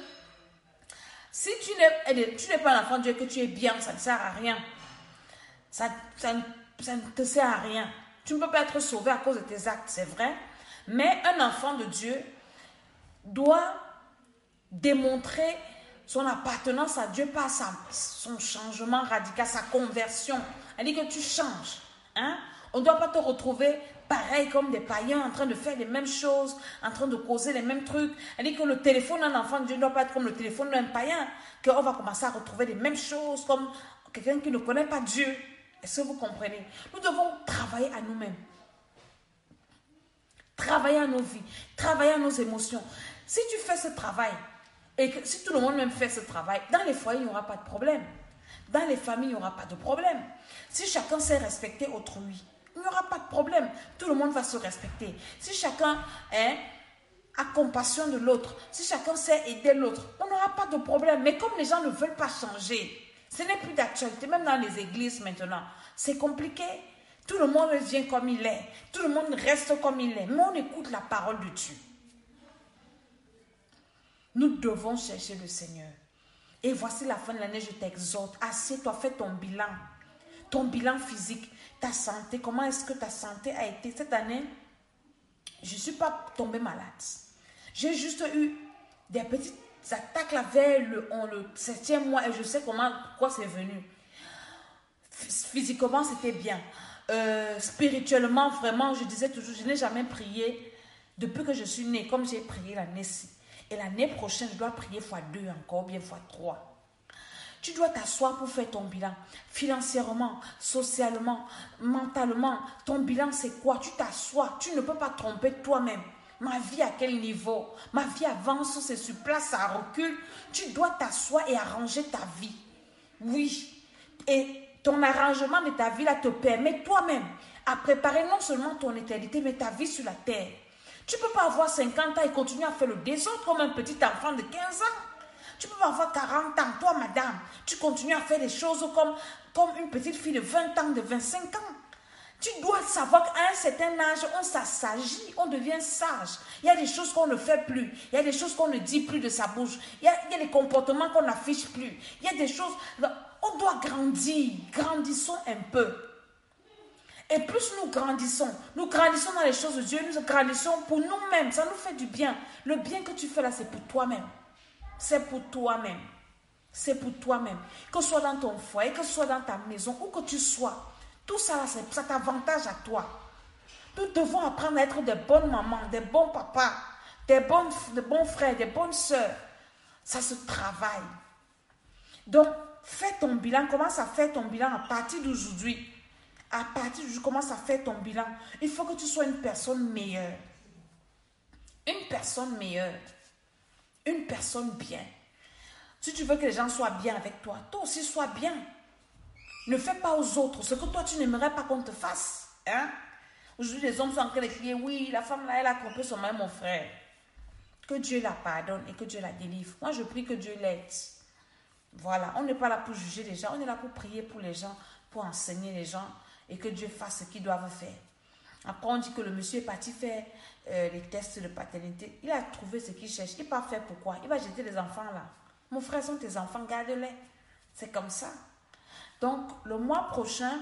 si tu n'es pas un enfant de Dieu, que tu es bien, ça ne sert à rien. Ça ne te sert à rien. Tu ne peux pas être sauvé à cause de tes actes, c'est vrai. Mais un enfant de Dieu doit démontrer son appartenance à Dieu par son changement radical, sa conversion. Elle dit que tu changes. Hein? On ne doit pas te retrouver pareil comme des païens en train de faire les mêmes choses, en train de causer les mêmes trucs. Elle dit que le téléphone d'un enfant de Dieu ne doit pas être comme le téléphone d'un païen, qu'on va commencer à retrouver les mêmes choses comme quelqu'un qui ne connaît pas Dieu. Est-ce que vous comprenez? Nous devons travailler à nous-mêmes. Travailler à nos vies, travailler à nos émotions. Si tu fais ce travail, et que si tout le monde même fait ce travail, dans les foyers, il n'y aura pas de problème. Dans les familles, il n'y aura pas de problème. Si chacun sait respecter autrui, il n'y aura pas de problème. Tout le monde va se respecter. Si chacun a compassion de l'autre, si chacun sait aider l'autre, on n'aura pas de problème. Mais comme les gens ne veulent pas changer, ce n'est plus d'actualité. Même dans les églises maintenant, c'est compliqué. Tout le monde vient comme il est. Tout le monde reste comme il est. Mais on écoute la parole de Dieu. Nous devons chercher le Seigneur. Et voici la fin de l'année, je t'exhorte. Assieds-toi, fais ton bilan. Ton bilan physique, ta santé. Comment est-ce que ta santé a été cette année? Je ne suis pas tombée malade. J'ai juste eu des petites attaques là vers le 7e mois et je sais pourquoi c'est venu. Physiquement, c'était bien. Spirituellement, vraiment, je disais toujours, je n'ai jamais prié depuis que je suis née, comme j'ai prié l'année-ci. Et l'année prochaine, je dois prier x2 encore, bien x3. Tu dois t'asseoir pour faire ton bilan. Financièrement, socialement, mentalement, ton bilan c'est quoi? Tu t'assois, tu ne peux pas tromper toi-même. Ma vie à quel niveau? Ma vie avance, c'est sur place, ça recule. Tu dois t'asseoir et arranger ta vie. Oui. Et ton arrangement de ta vie là te permet toi-même à préparer non seulement ton éternité, mais ta vie sur la terre. Tu ne peux pas avoir 50 ans et continuer à faire le désordre comme un petit enfant de 15 ans. Tu ne peux pas avoir 40 ans, toi madame, tu continues à faire des choses comme une petite fille de 20 ans, de 25 ans. Tu dois savoir qu'à un certain âge, on s'assagit, on devient sage. Il y a des choses qu'on ne fait plus, il y a des choses qu'on ne dit plus de sa bouche, il y a des comportements qu'on n'affiche plus, il y a des choses, on doit grandir, grandissons un peu. Et plus nous grandissons dans les choses de Dieu, nous grandissons pour nous-mêmes, ça nous fait du bien. Le bien que tu fais là, c'est pour toi-même. C'est pour toi-même. C'est pour toi-même. Que ce soit dans ton foyer, que ce soit dans ta maison, où que tu sois. Tout ça, ça t'avantage à toi. Nous devons apprendre à être des bonnes mamans, des bons papas, des bons frères, des bonnes sœurs. Ça se travaille. Donc, fais ton bilan. Commence à faire ton bilan à partir d'aujourd'hui. À partir d'aujourd'hui, commence à faire ton bilan. Il faut que tu sois une personne meilleure. Une personne meilleure. Une personne bien. Si tu veux que les gens soient bien avec toi, toi aussi sois bien. Ne fais pas aux autres ce que toi tu n'aimerais pas qu'on te fasse. Hein? Aujourd'hui, les hommes sont en train de crier, oui, la femme là, elle a trompé son mari, mon frère. Que Dieu la pardonne et que Dieu la délivre. Moi, je prie que Dieu l'aide. Voilà, on n'est pas là pour juger les gens, on est là pour prier pour les gens, pour enseigner les gens et que Dieu fasse ce qu'ils doivent faire. Après, on dit que le monsieur est parti faire les tests de paternité. Il a trouvé ce qu'il cherche. Il va faire pourquoi? Il va jeter les enfants là. Mon frère, sont tes enfants, garde-les. C'est comme ça. Donc, le mois prochain,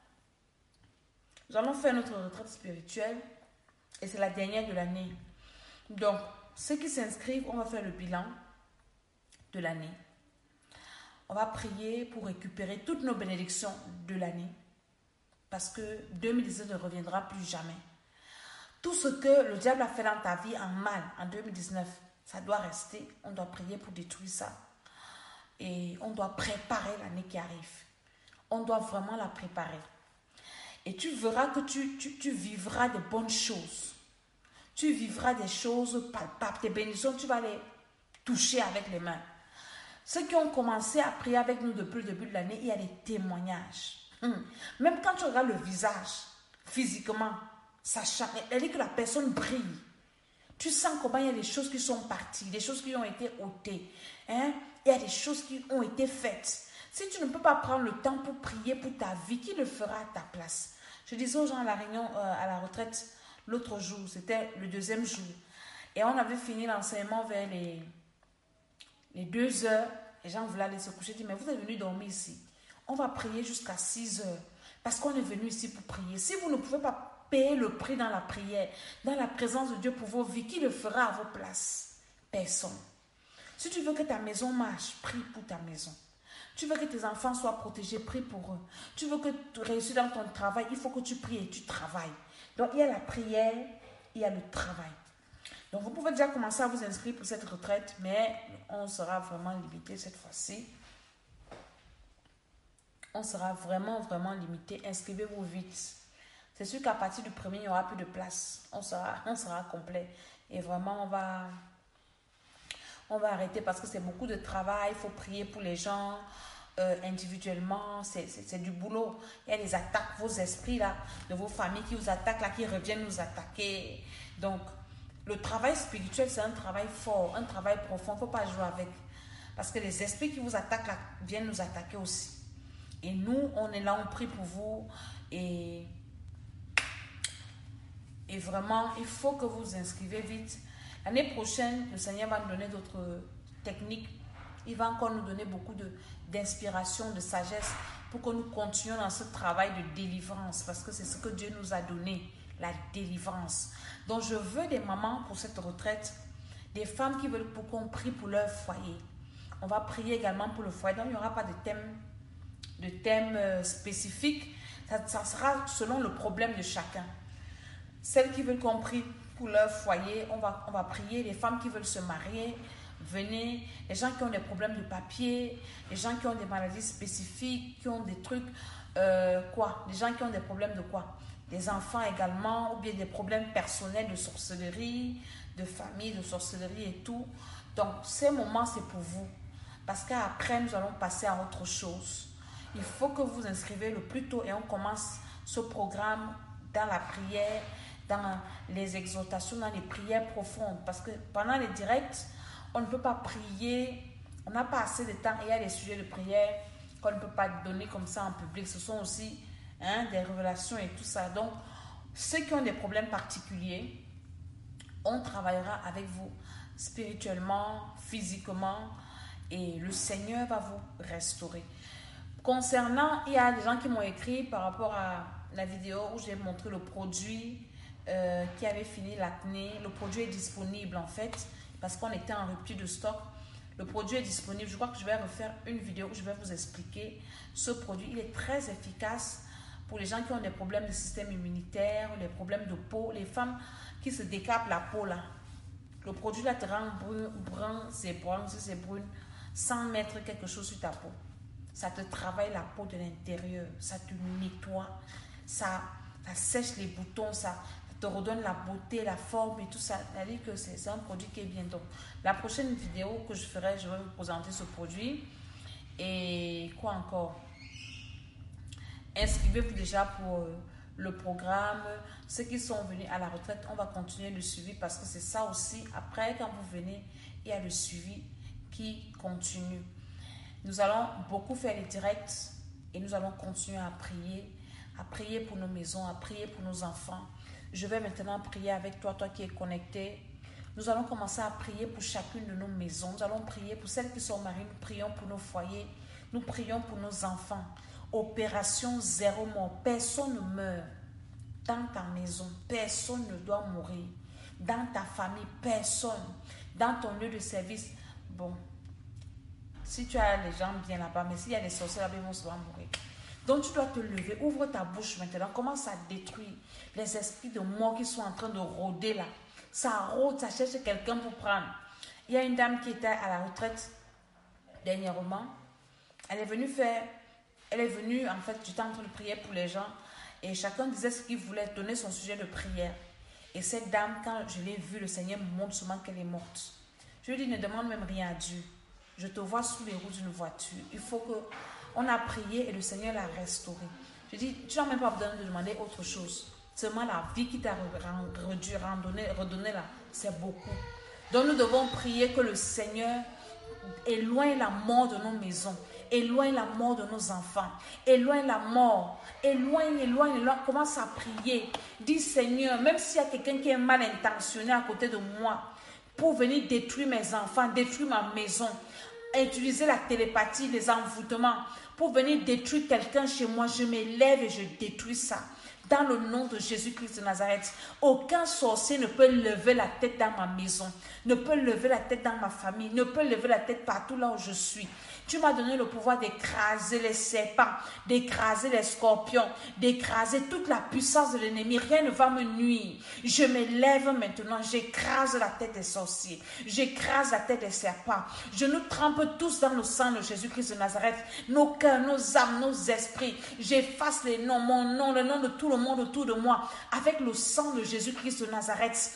nous allons faire notre retraite spirituelle et c'est la dernière de l'année. Donc, ceux qui s'inscrivent, on va faire le bilan de l'année. On va prier pour récupérer toutes nos bénédictions de l'année. Parce que 2019 ne reviendra plus jamais. Tout ce que le diable a fait dans ta vie en mal en 2019, ça doit rester. On doit prier pour détruire ça. Et on doit préparer l'année qui arrive. On doit vraiment la préparer. Et tu verras que tu vivras de bonnes choses. Tu vivras des choses palpables. Tes bénédictions, tu vas les toucher avec les mains. Ceux qui ont commencé à prier avec nous depuis le début de l'année, il y a des témoignages. Même quand tu regardes le visage, physiquement, ça change. Elle dit que la personne brille. Tu sens comment il y a des choses qui sont parties, des choses qui ont été ôtées. Il y a des choses qui ont été faites. Si tu ne peux pas prendre le temps pour prier pour ta vie, qui le fera à ta place? Je disais aux gens à la réunion, à la retraite, l'autre jour, c'était le deuxième jour. Et on avait fini l'enseignement vers les 2 heures. Les gens voulaient aller se coucher. Je dis, mais vous êtes venus dormir ici. On va prier jusqu'à 6 heures. Parce qu'on est venu ici pour prier. Si vous ne pouvez pas payer le prix dans la prière, dans la présence de Dieu pour vos vies, qui le fera à vos places? Personne. Si tu veux que ta maison marche, prie pour ta maison. Tu veux que tes enfants soient protégés, prie pour eux. Tu veux que tu réussisses dans ton travail, il faut que tu pries et tu travailles. Donc il y a la prière, il y a le travail. Donc vous pouvez déjà commencer à vous inscrire pour cette retraite, mais on sera vraiment limité cette fois-ci. On sera vraiment limité. Inscrivez-vous vite. C'est sûr qu'à partir du 1er, il n'y aura plus de place. On sera complet. Et vraiment, on va arrêter parce que c'est beaucoup de travail. Il faut prier pour les gens individuellement. C'est du boulot. Il y a des attaques, vos esprits là, de vos familles qui vous attaquent là, qui reviennent nous attaquer. Donc, le travail spirituel, c'est un travail fort, un travail profond. Il ne faut pas jouer avec. Parce que les esprits qui vous attaquent là, viennent nous attaquer aussi. Et nous, on est là, on prie pour vous. Et vraiment, il faut que vous vous inscrivez vite. L'année prochaine, le Seigneur va nous donner d'autres techniques. Il va encore nous donner beaucoup d'inspiration, de sagesse pour que nous continuions dans ce travail de délivrance. Parce que c'est ce que Dieu nous a donné, la délivrance. Donc, je veux des mamans pour cette retraite, des femmes qui veulent pour qu'on prie pour leur foyer. On va prier également pour le foyer. Donc, il n'y aura pas de thème spécifique. Ça sera selon le problème de chacun. Celles qui veulent qu'on prie pour leur foyer, on va prier. Les femmes qui veulent se marier, venez. Les gens qui ont des problèmes de papier, les gens qui ont des maladies spécifiques, qui ont des trucs, Les gens qui ont des problèmes de quoi? Des enfants également, ou bien des problèmes personnels de sorcellerie, de famille, de sorcellerie et tout. Donc, ces moments, c'est pour vous. Parce qu'après, nous allons passer à autre chose. Il faut que vous inscrivez le plus tôt et on commence ce programme dans la prière, dans les exhortations, dans les prières profondes. Parce que pendant les directs, on ne peut pas prier, on n'a pas assez de temps et il y a des sujets de prière qu'on ne peut pas donner comme ça en public. Ce sont aussi des révélations et tout ça. Donc, ceux qui ont des problèmes particuliers, on travaillera avec vous spirituellement, physiquement et le Seigneur va vous restaurer. Concernant, il y a des gens qui m'ont écrit par rapport à la vidéo où j'ai montré le produit qui avait fini l'acné. Le produit est disponible en fait parce qu'on était en rupture de stock. Le produit est disponible. Je crois que je vais refaire une vidéo où je vais vous expliquer ce produit. Il est très efficace pour les gens qui ont des problèmes de système immunitaire, les problèmes de peau, les femmes qui se décapent la peau là. Le produit là te rend brun, c'est brune, sans mettre quelque chose sur ta peau. Ça te travaille la peau de l'intérieur, ça te nettoie, ça sèche les boutons, ça te redonne la beauté, la forme et tout ça. C'est-à-dire que c'est un produit qui est bien. Donc, la prochaine vidéo que je ferai, je vais vous présenter ce produit. Et quoi encore? Inscrivez-vous déjà pour le programme. Ceux qui sont venus à la retraite, on va continuer le suivi parce que c'est ça aussi. Après, quand vous venez, il y a le suivi qui continue. Nous allons beaucoup faire les directs et nous allons continuer à prier pour nos maisons, à prier pour nos enfants. Je vais maintenant prier avec toi qui es connecté. Nous allons commencer à prier pour chacune de nos maisons. Nous allons prier pour celles qui sont mariées. Nous prions pour nos foyers. Nous prions pour nos enfants. Opération zéro mort. Personne ne meurt dans ta maison. Personne ne doit mourir. Dans ta famille, personne. Dans ton lieu de service. Bon. Si tu as les gens bien là-bas, mais s'il y a des sorciers là-bas, ils vont souvent mourir. Donc tu dois te lever, ouvre ta bouche maintenant, commence à détruire les esprits de mort qui sont en train de rôder là. Ça rôde, ça cherche quelqu'un pour prendre. Il y a une dame qui était à la retraite dernièrement. Elle est venue en fait, j'étais en train de prier pour les gens et chacun disait ce qu'il voulait, donner son sujet de prière. Et cette dame, quand je l'ai vue, le Seigneur me montre seulement qu'elle est morte. Je lui ai dit, ne demande même rien à Dieu. Je te vois sous les roues d'une voiture. Il faut que... On a prié et le Seigneur l'a restaurée. Je dis, tu n'as même pas besoin de demander autre chose. Seulement la vie qui t'a redonné là, c'est beaucoup. Donc nous devons prier que le Seigneur éloigne la mort de nos maisons, éloigne la mort de nos enfants, éloigne la mort, éloigne. Commence à prier. Dis Seigneur, même s'il y a quelqu'un qui est mal intentionné à côté de moi, pour venir détruire mes enfants, détruire ma maison, utiliser la télépathie, les envoûtements, pour venir détruire quelqu'un chez moi, je m'élève et je détruis ça. Dans le nom de Jésus-Christ de Nazareth, aucun sorcier ne peut lever la tête dans ma maison, ne peut lever la tête dans ma famille, ne peut lever la tête partout là où je suis. Tu m'as donné le pouvoir d'écraser les serpents, d'écraser les scorpions, d'écraser toute la puissance de l'ennemi. Rien ne va me nuire. Je m'élève maintenant, j'écrase la tête des sorciers, j'écrase la tête des serpents. Je nous trempe tous dans le sang de Jésus-Christ de Nazareth, nos cœurs, nos âmes, nos esprits. J'efface les noms, mon nom, le nom de tout le monde autour de moi, avec le sang de Jésus-Christ de Nazareth.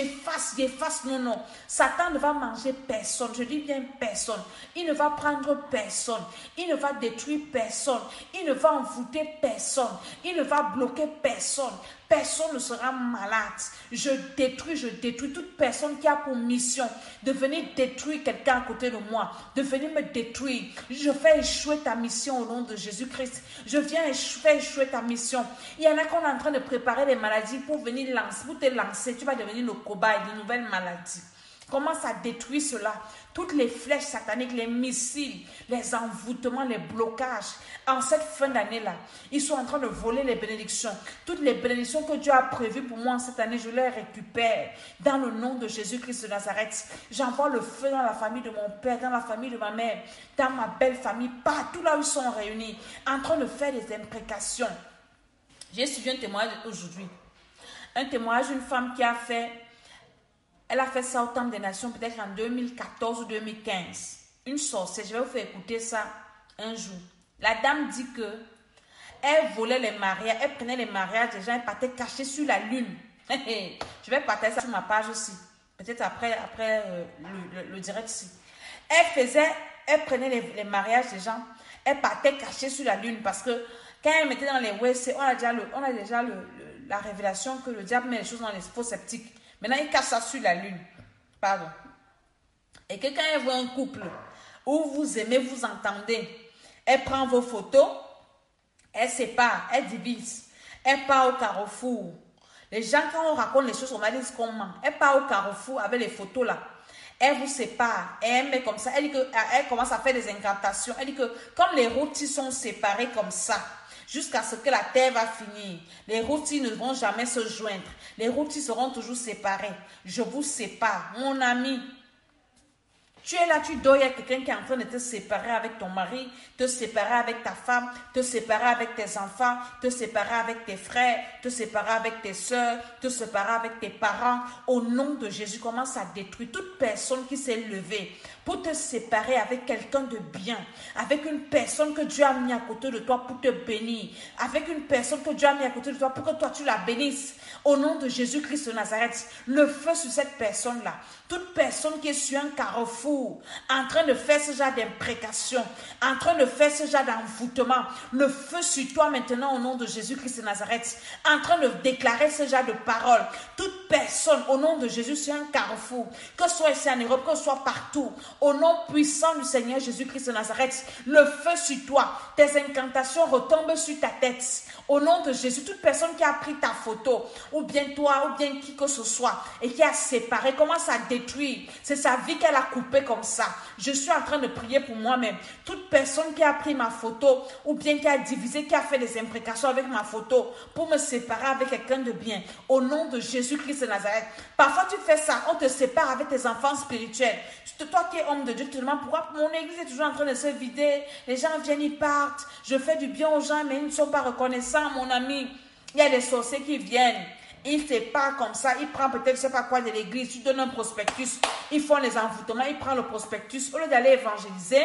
J'efface nos noms. Satan ne va manger personne, je dis bien personne. Il ne va prendre personne, il ne va détruire personne, il ne va envoûter personne, il ne va bloquer personne. Personne ne sera malade. Je détruis toute personne qui a pour mission de venir détruire quelqu'un à côté de moi, de venir me détruire. Je fais échouer ta mission au nom de Jésus-Christ. Je viens faire échouer ta mission. Il y en a qui sont en train de préparer des maladies pour venir lancer, pour te lancer. Tu vas devenir le cobaye de nouvelles maladies. Commence à détruire cela. Toutes les flèches sataniques, les missiles, les envoûtements, les blocages. En cette fin d'année-là, ils sont en train de voler les bénédictions. Toutes les bénédictions que Dieu a prévues pour moi en cette année, je les récupère. Dans le nom de Jésus-Christ de Nazareth, j'envoie le feu dans la famille de mon père, dans la famille de ma mère, dans ma belle famille, partout là où ils sont réunis, en train de faire des imprécations. J'ai suivi un témoignage aujourd'hui. Un témoignage d'une femme qui a fait... Elle a fait ça au Temple des Nations, peut-être en 2014 ou 2015. Une sorcière, je vais vous faire écouter ça un jour. La dame dit que elle volait les mariages, elle prenait les mariages des gens, elle partait cacher sur la lune. Je vais partager ça sur ma page aussi. Peut-être après le direct ici. Elle prenait les mariages des gens, elle partait cacher sur la lune parce que quand elle mettait dans les WC, on a déjà la révélation que le diable met les choses dans les faux sceptiques. Maintenant, il cache ça sur la lune. Pardon. Et que quand elle voit un couple où vous aimez, vous entendez, elle prend vos photos, elle sépare, elle divise, elle part au carrefour. Les gens, quand on raconte les choses, on va dire ce qu'on ment. Elle part au carrefour avec les photos là. Elle vous sépare et elle met comme ça. Elle dit qu'elle commence à faire des incantations. Elle dit que comme les rôtis sont séparés comme ça, jusqu'à ce que la terre va finir. Les rôtis ne vont jamais se joindre. Les rôtis seront toujours séparés. Je vous sépare. Mon ami, tu es là, tu dors, il y a quelqu'un qui est en train de te séparer avec ton mari, te séparer avec ta femme, te séparer avec tes enfants, te séparer avec tes frères, te séparer avec tes soeurs, te séparer avec tes parents. Au nom de Jésus, commence à détruire toute personne qui s'est levée pour te séparer avec quelqu'un de bien, avec une personne que Dieu a mis à côté de toi pour te bénir, avec une personne que Dieu a mis à côté de toi pour que toi tu la bénisses. Au nom de Jésus-Christ de Nazareth, le feu sur cette personne-là. Toute personne qui est sur un carrefour, en train de faire ce genre d'imprécation, en train de faire ce genre d'envoûtement, le feu sur toi maintenant au nom de Jésus-Christ de Nazareth, en train de déclarer ce genre de paroles. Toute personne au nom de Jésus sur un carrefour, que ce soit ici en Europe, que ce soit partout, au nom puissant du Seigneur Jésus-Christ de Nazareth, le feu sur toi, tes incantations retombent sur ta tête. Au nom de Jésus, toute personne qui a pris ta photo, ou bien toi, ou bien qui que ce soit, et qui a séparé, commence à détruire. C'est sa vie qu'elle a coupée comme ça. Je suis en train de prier pour moi-même. Toute personne qui a pris ma photo, ou bien qui a divisé, qui a fait des imprécations avec ma photo, pour me séparer avec quelqu'un de bien. Au nom de Jésus-Christ Jésus-Christ de Nazareth. Parfois, tu fais ça, on te sépare avec tes enfants spirituels. Toi qui es homme de Dieu, tu te demandes pourquoi mon église est toujours en train de se vider. Les gens viennent, ils partent. Je fais du bien aux gens, mais ils ne sont pas reconnaissants, mon ami. Il y a des sorciers qui viennent. Ils se séparent comme ça. Ils prennent peut-être, je ne sais pas quoi, de l'église. Tu donnes un prospectus. Ils font les envoûtements. Ils prennent le prospectus. Au lieu d'aller évangéliser,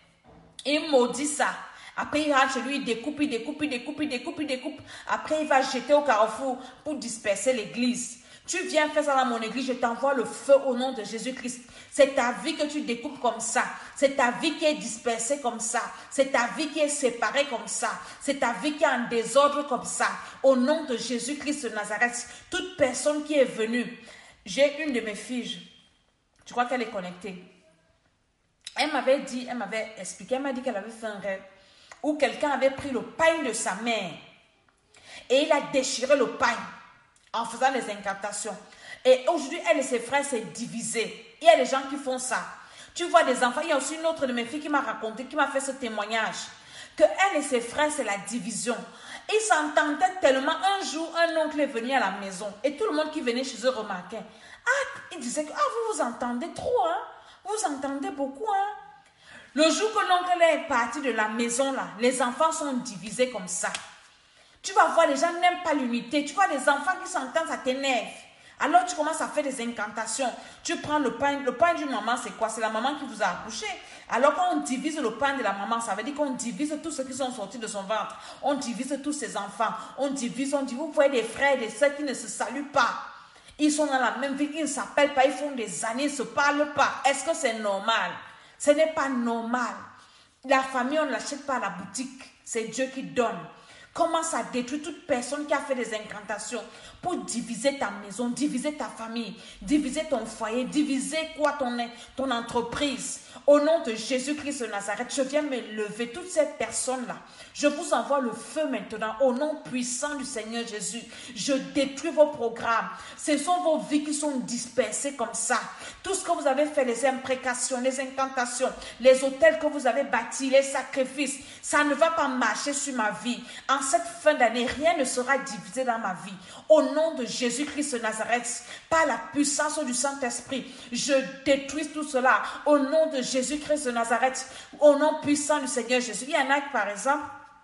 ils maudissent ça. Après, il rentre chez lui, il découpe, il découpe, il découpe, il découpe, il découpe. Après, il va jeter au carrefour pour disperser l'église. Tu viens faire ça dans mon église, je t'envoie le feu au nom de Jésus-Christ. C'est ta vie que tu découpes comme ça. C'est ta vie qui est dispersée comme ça. C'est ta vie qui est séparée comme ça. C'est ta vie qui est en désordre comme ça. Au nom de Jésus-Christ de Nazareth, toute personne qui est venue, j'ai une de mes filles, je crois qu'elle est connectée. Elle m'avait dit, elle m'avait expliqué, elle m'a dit qu'elle avait fait un rêve où quelqu'un avait pris le pain de sa mère et il a déchiré le pain en faisant des incantations. Et aujourd'hui, elle et ses frères s'est divisé. Il y a des gens qui font ça. Tu vois des enfants, il y a aussi une autre de mes filles qui m'a raconté, qui m'a fait ce témoignage, que elle et ses frères, c'est la division. Ils s'entendaient tellement. Un jour, un oncle est venu à la maison et tout le monde qui venait chez eux remarquait. Ah, il disait que vous vous entendez trop, hein? Vous entendez beaucoup, hein? Le jour que l'oncle est parti de la maison, là, les enfants sont divisés comme ça. Tu vas voir, les gens n'aiment pas l'unité. Tu vois des enfants qui s'entendent, ça t'énerve. Alors tu commences à faire des incantations. Tu prends le pain d'une maman, c'est quoi? C'est la maman qui vous a accouché. Alors quand on divise le pain de la maman, ça veut dire qu'on divise tous ceux qui sont sortis de son ventre. On divise tous ses enfants. On divise, vous voyez des frères et des sœurs qui ne se saluent pas. Ils sont dans la même vie, ils ne s'appellent pas, ils font des années, ils ne se parlent pas. Est-ce que c'est normal? Ce n'est pas normal. La famille, on ne l'achète pas à la boutique. C'est Dieu qui donne. Commence à détruire toute personne qui a fait des incantations pour diviser ta maison, diviser ta famille, diviser ton foyer, diviser quoi ton entreprise. Au nom de Jésus-Christ de Nazareth, je viens me lever. Toutes ces personnes-là, je vous envoie le feu maintenant au nom puissant du Seigneur Jésus. Je détruis vos programmes. Ce sont vos vies qui sont dispersées comme ça. Tout ce que vous avez fait, les imprécations, les incantations, les hôtels que vous avez bâtis, les sacrifices, ça ne va pas marcher sur ma vie. En cette fin d'année, rien ne sera divisé dans ma vie. Au nom de Jésus-Christ de Nazareth, par la puissance du Saint-Esprit, je détruis tout cela. Au nom de Jésus-Christ de Nazareth, au nom puissant du Seigneur Jésus. Il y en a qui, par exemple,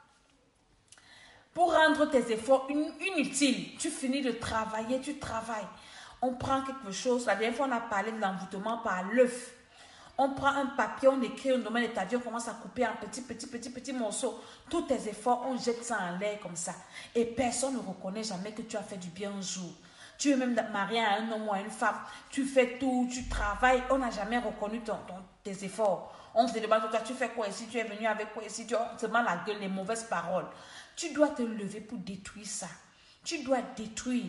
pour rendre tes efforts inutiles, tu finis de travailler, tu travailles. On prend quelque chose, la dernière fois on a parlé de l'envoûtement par l'œuf. On prend un papier, on écrit un domaine de ta vie, on commence à couper en petits morceaux. Tous tes efforts, on jette ça en l'air comme ça. Et personne ne reconnaît jamais que tu as fait du bien un jour. Tu es même marié à un homme ou à une femme. Tu fais tout, tu travailles. On n'a jamais reconnu tes efforts. On se demande, toi, tu fais quoi ici? Tu es venu avec quoi ici? On te met la gueule, les mauvaises paroles. Tu dois te lever pour détruire ça. Tu dois détruire.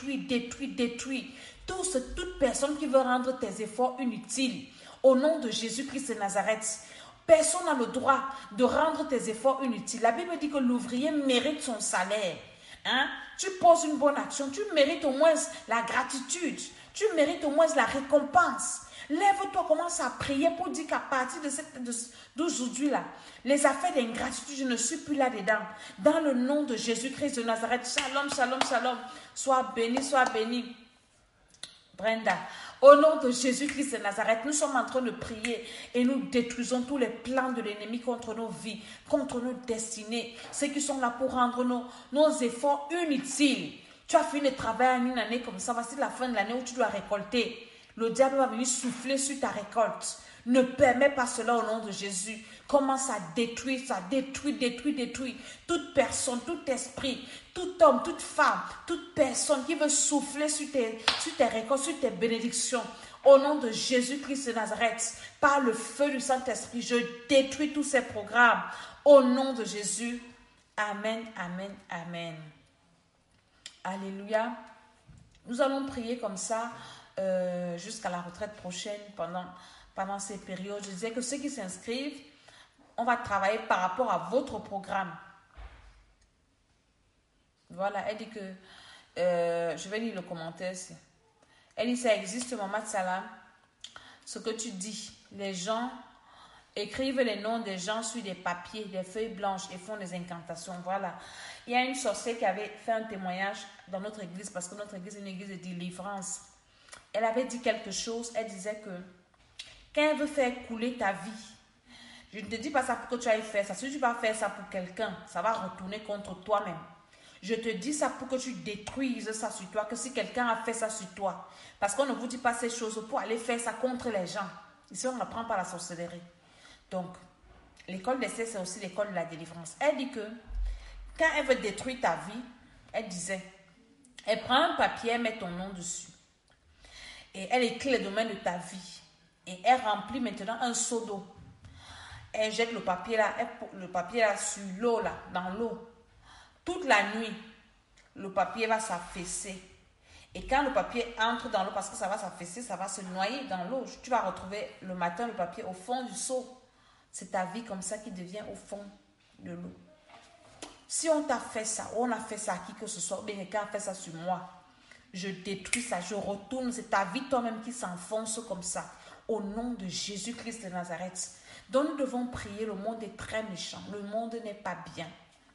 Toute personne qui veut rendre tes efforts inutiles. Au nom de Jésus-Christ de Nazareth, personne n'a le droit de rendre tes efforts inutiles. La Bible dit que l'ouvrier mérite son salaire. Hein? Tu poses une bonne action, tu mérites au moins la gratitude, tu mérites au moins la récompense. Lève-toi, commence à prier pour dire qu'à partir d'aujourd'hui, là, les affaires d'ingratitude, je ne suis plus là-dedans. Dans le nom de Jésus-Christ de Nazareth, shalom, shalom, shalom. Sois béni, Brenda. Au nom de Jésus-Christ de Nazareth, nous sommes en train de prier et nous détruisons tous les plans de l'ennemi contre nos vies, contre nos destinées, ceux qui sont là pour rendre nos efforts inutiles. Tu as fini de travailler en une année comme ça, voici la fin de l'année où tu dois récolter. Le diable va venir souffler sur ta récolte. Ne permets pas cela au nom de Jésus. Commence à détruire ça, détruis. Toute personne, tout esprit, tout homme, toute femme, toute personne qui veut souffler sur tes récoltes, sur tes bénédictions. Au nom de Jésus-Christ de Nazareth, par le feu du Saint-Esprit, je détruis tous ces programmes. Au nom de Jésus. Amen, amen, amen. Alléluia. Nous allons prier comme ça jusqu'à la retraite prochaine pendant ces périodes. Je disais que ceux qui s'inscrivent, on va travailler par rapport à votre programme. Voilà, elle dit que, je vais lire le commentaire ici. Elle dit, ça existe, Maman Salam, ce que tu dis. Les gens écrivent les noms des gens sur des papiers, des feuilles blanches et font des incantations. Voilà. Il y a une sorcière qui avait fait un témoignage dans notre église parce que notre église est une église de délivrance. Elle avait dit quelque chose. Elle disait que quand elle veut faire couler ta vie, je ne te dis pas ça pour que tu ailles faire ça. Si tu vas faire ça pour quelqu'un, ça va retourner contre toi-même. Je te dis ça pour que tu détruises ça sur toi, que si quelqu'un a fait ça sur toi, parce qu'on ne vous dit pas ces choses pour aller faire ça contre les gens. Ici, on n'apprend pas la sorcellerie. Donc, l'école d'Esther, c'est aussi l'école de la délivrance. Elle dit que quand elle veut détruire ta vie, elle disait, elle prend un papier, elle met ton nom dessus. Et elle écrit les domaines de ta vie. Et elle remplit maintenant un seau d'eau. Elle jette le papier là sur l'eau, là, dans l'eau. Toute la nuit, le papier va s'affaisser. Et quand le papier entre dans l'eau, parce que ça va s'affaisser, ça va se noyer dans l'eau, tu vas retrouver le matin le papier au fond du seau. C'est ta vie comme ça qui devient au fond de l'eau. Si on t'a fait ça, ou on a fait ça à qui que ce soit, ou bien quelqu'un a fait ça sur moi, je détruis ça, je retourne, c'est ta vie toi-même qui s'enfonce comme ça. Au nom de Jésus-Christ de Nazareth. Donc nous devons prier, le monde est très méchant, le monde n'est pas bien.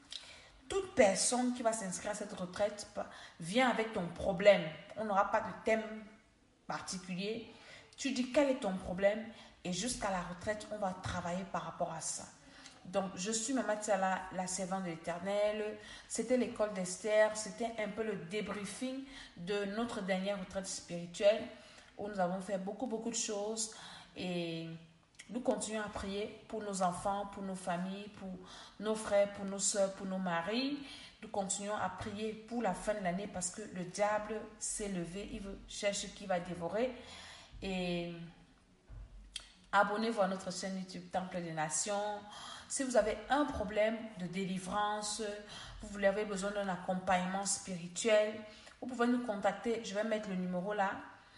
Toute personne qui va s'inscrire à cette retraite vient avec ton problème. On n'aura pas de thème particulier. Tu dis quel est ton problème et jusqu'à la retraite, on va travailler par rapport à ça. Donc, je suis Maman Tsala, la servante de l'Éternel. C'était l'école d'Esther. C'était un peu le débriefing de notre dernière retraite spirituelle où nous avons fait beaucoup de choses et nous continuons à prier pour nos enfants, pour nos familles, pour nos frères, pour nos soeurs, pour nos maris. Nous continuons à prier pour la fin de l'année parce que le diable s'est levé. Il cherche qui va dévorer. Et abonnez-vous à notre chaîne YouTube Temple des Nations. Si vous avez un problème de délivrance, vous avez besoin d'un accompagnement spirituel, vous pouvez nous contacter. Je vais mettre le numéro là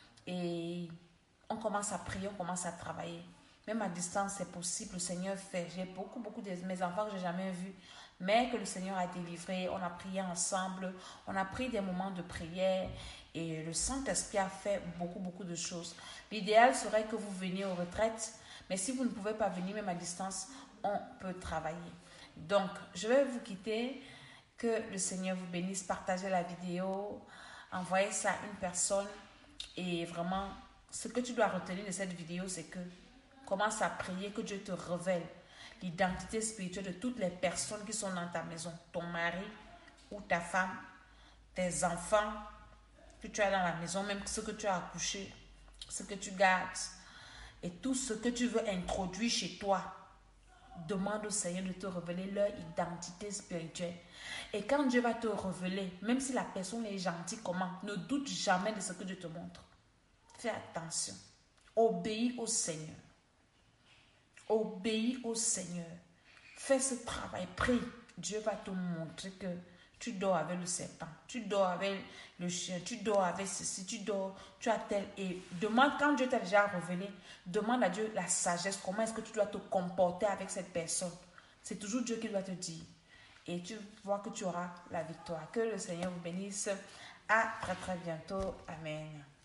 et on commence à prier, on commence à travailler. Même à distance, c'est possible. Le Seigneur fait. J'ai beaucoup de mes enfants que je n'ai jamais vus, mais que le Seigneur a délivré. On a prié ensemble. On a pris des moments de prière et le Saint-Esprit a fait beaucoup de choses. L'idéal serait que vous veniez aux retraites, mais si vous ne pouvez pas venir même à distance, on peut travailler. Donc, je vais vous quitter. Que le Seigneur vous bénisse. Partagez la vidéo. Envoyez ça à une personne. Et vraiment, ce que tu dois retenir de cette vidéo, c'est que commence à prier que Dieu te révèle l'identité spirituelle de toutes les personnes qui sont dans ta maison. Ton mari ou ta femme, tes enfants que tu as dans la maison, même ce que tu as accouché, ce que tu gardes et tout ce que tu veux introduire chez toi. Demande au Seigneur de te révéler leur identité spirituelle. Et quand Dieu va te révéler, même si la personne est gentille comment, ne doute jamais de ce que Dieu te montre. Fais attention. Obéis au Seigneur. Obéis au Seigneur. Fais ce travail. Prie. Dieu va te montrer que tu dors avec le serpent. Tu dors avec le chien. Tu dors avec ceci. Tu as tel. Et demande, quand Dieu t'a déjà révélé, demande à Dieu la sagesse. Comment est-ce que tu dois te comporter avec cette personne? C'est toujours Dieu qui doit te dire. Et tu vois que tu auras la victoire. Que le Seigneur vous bénisse. À très bientôt. Amen.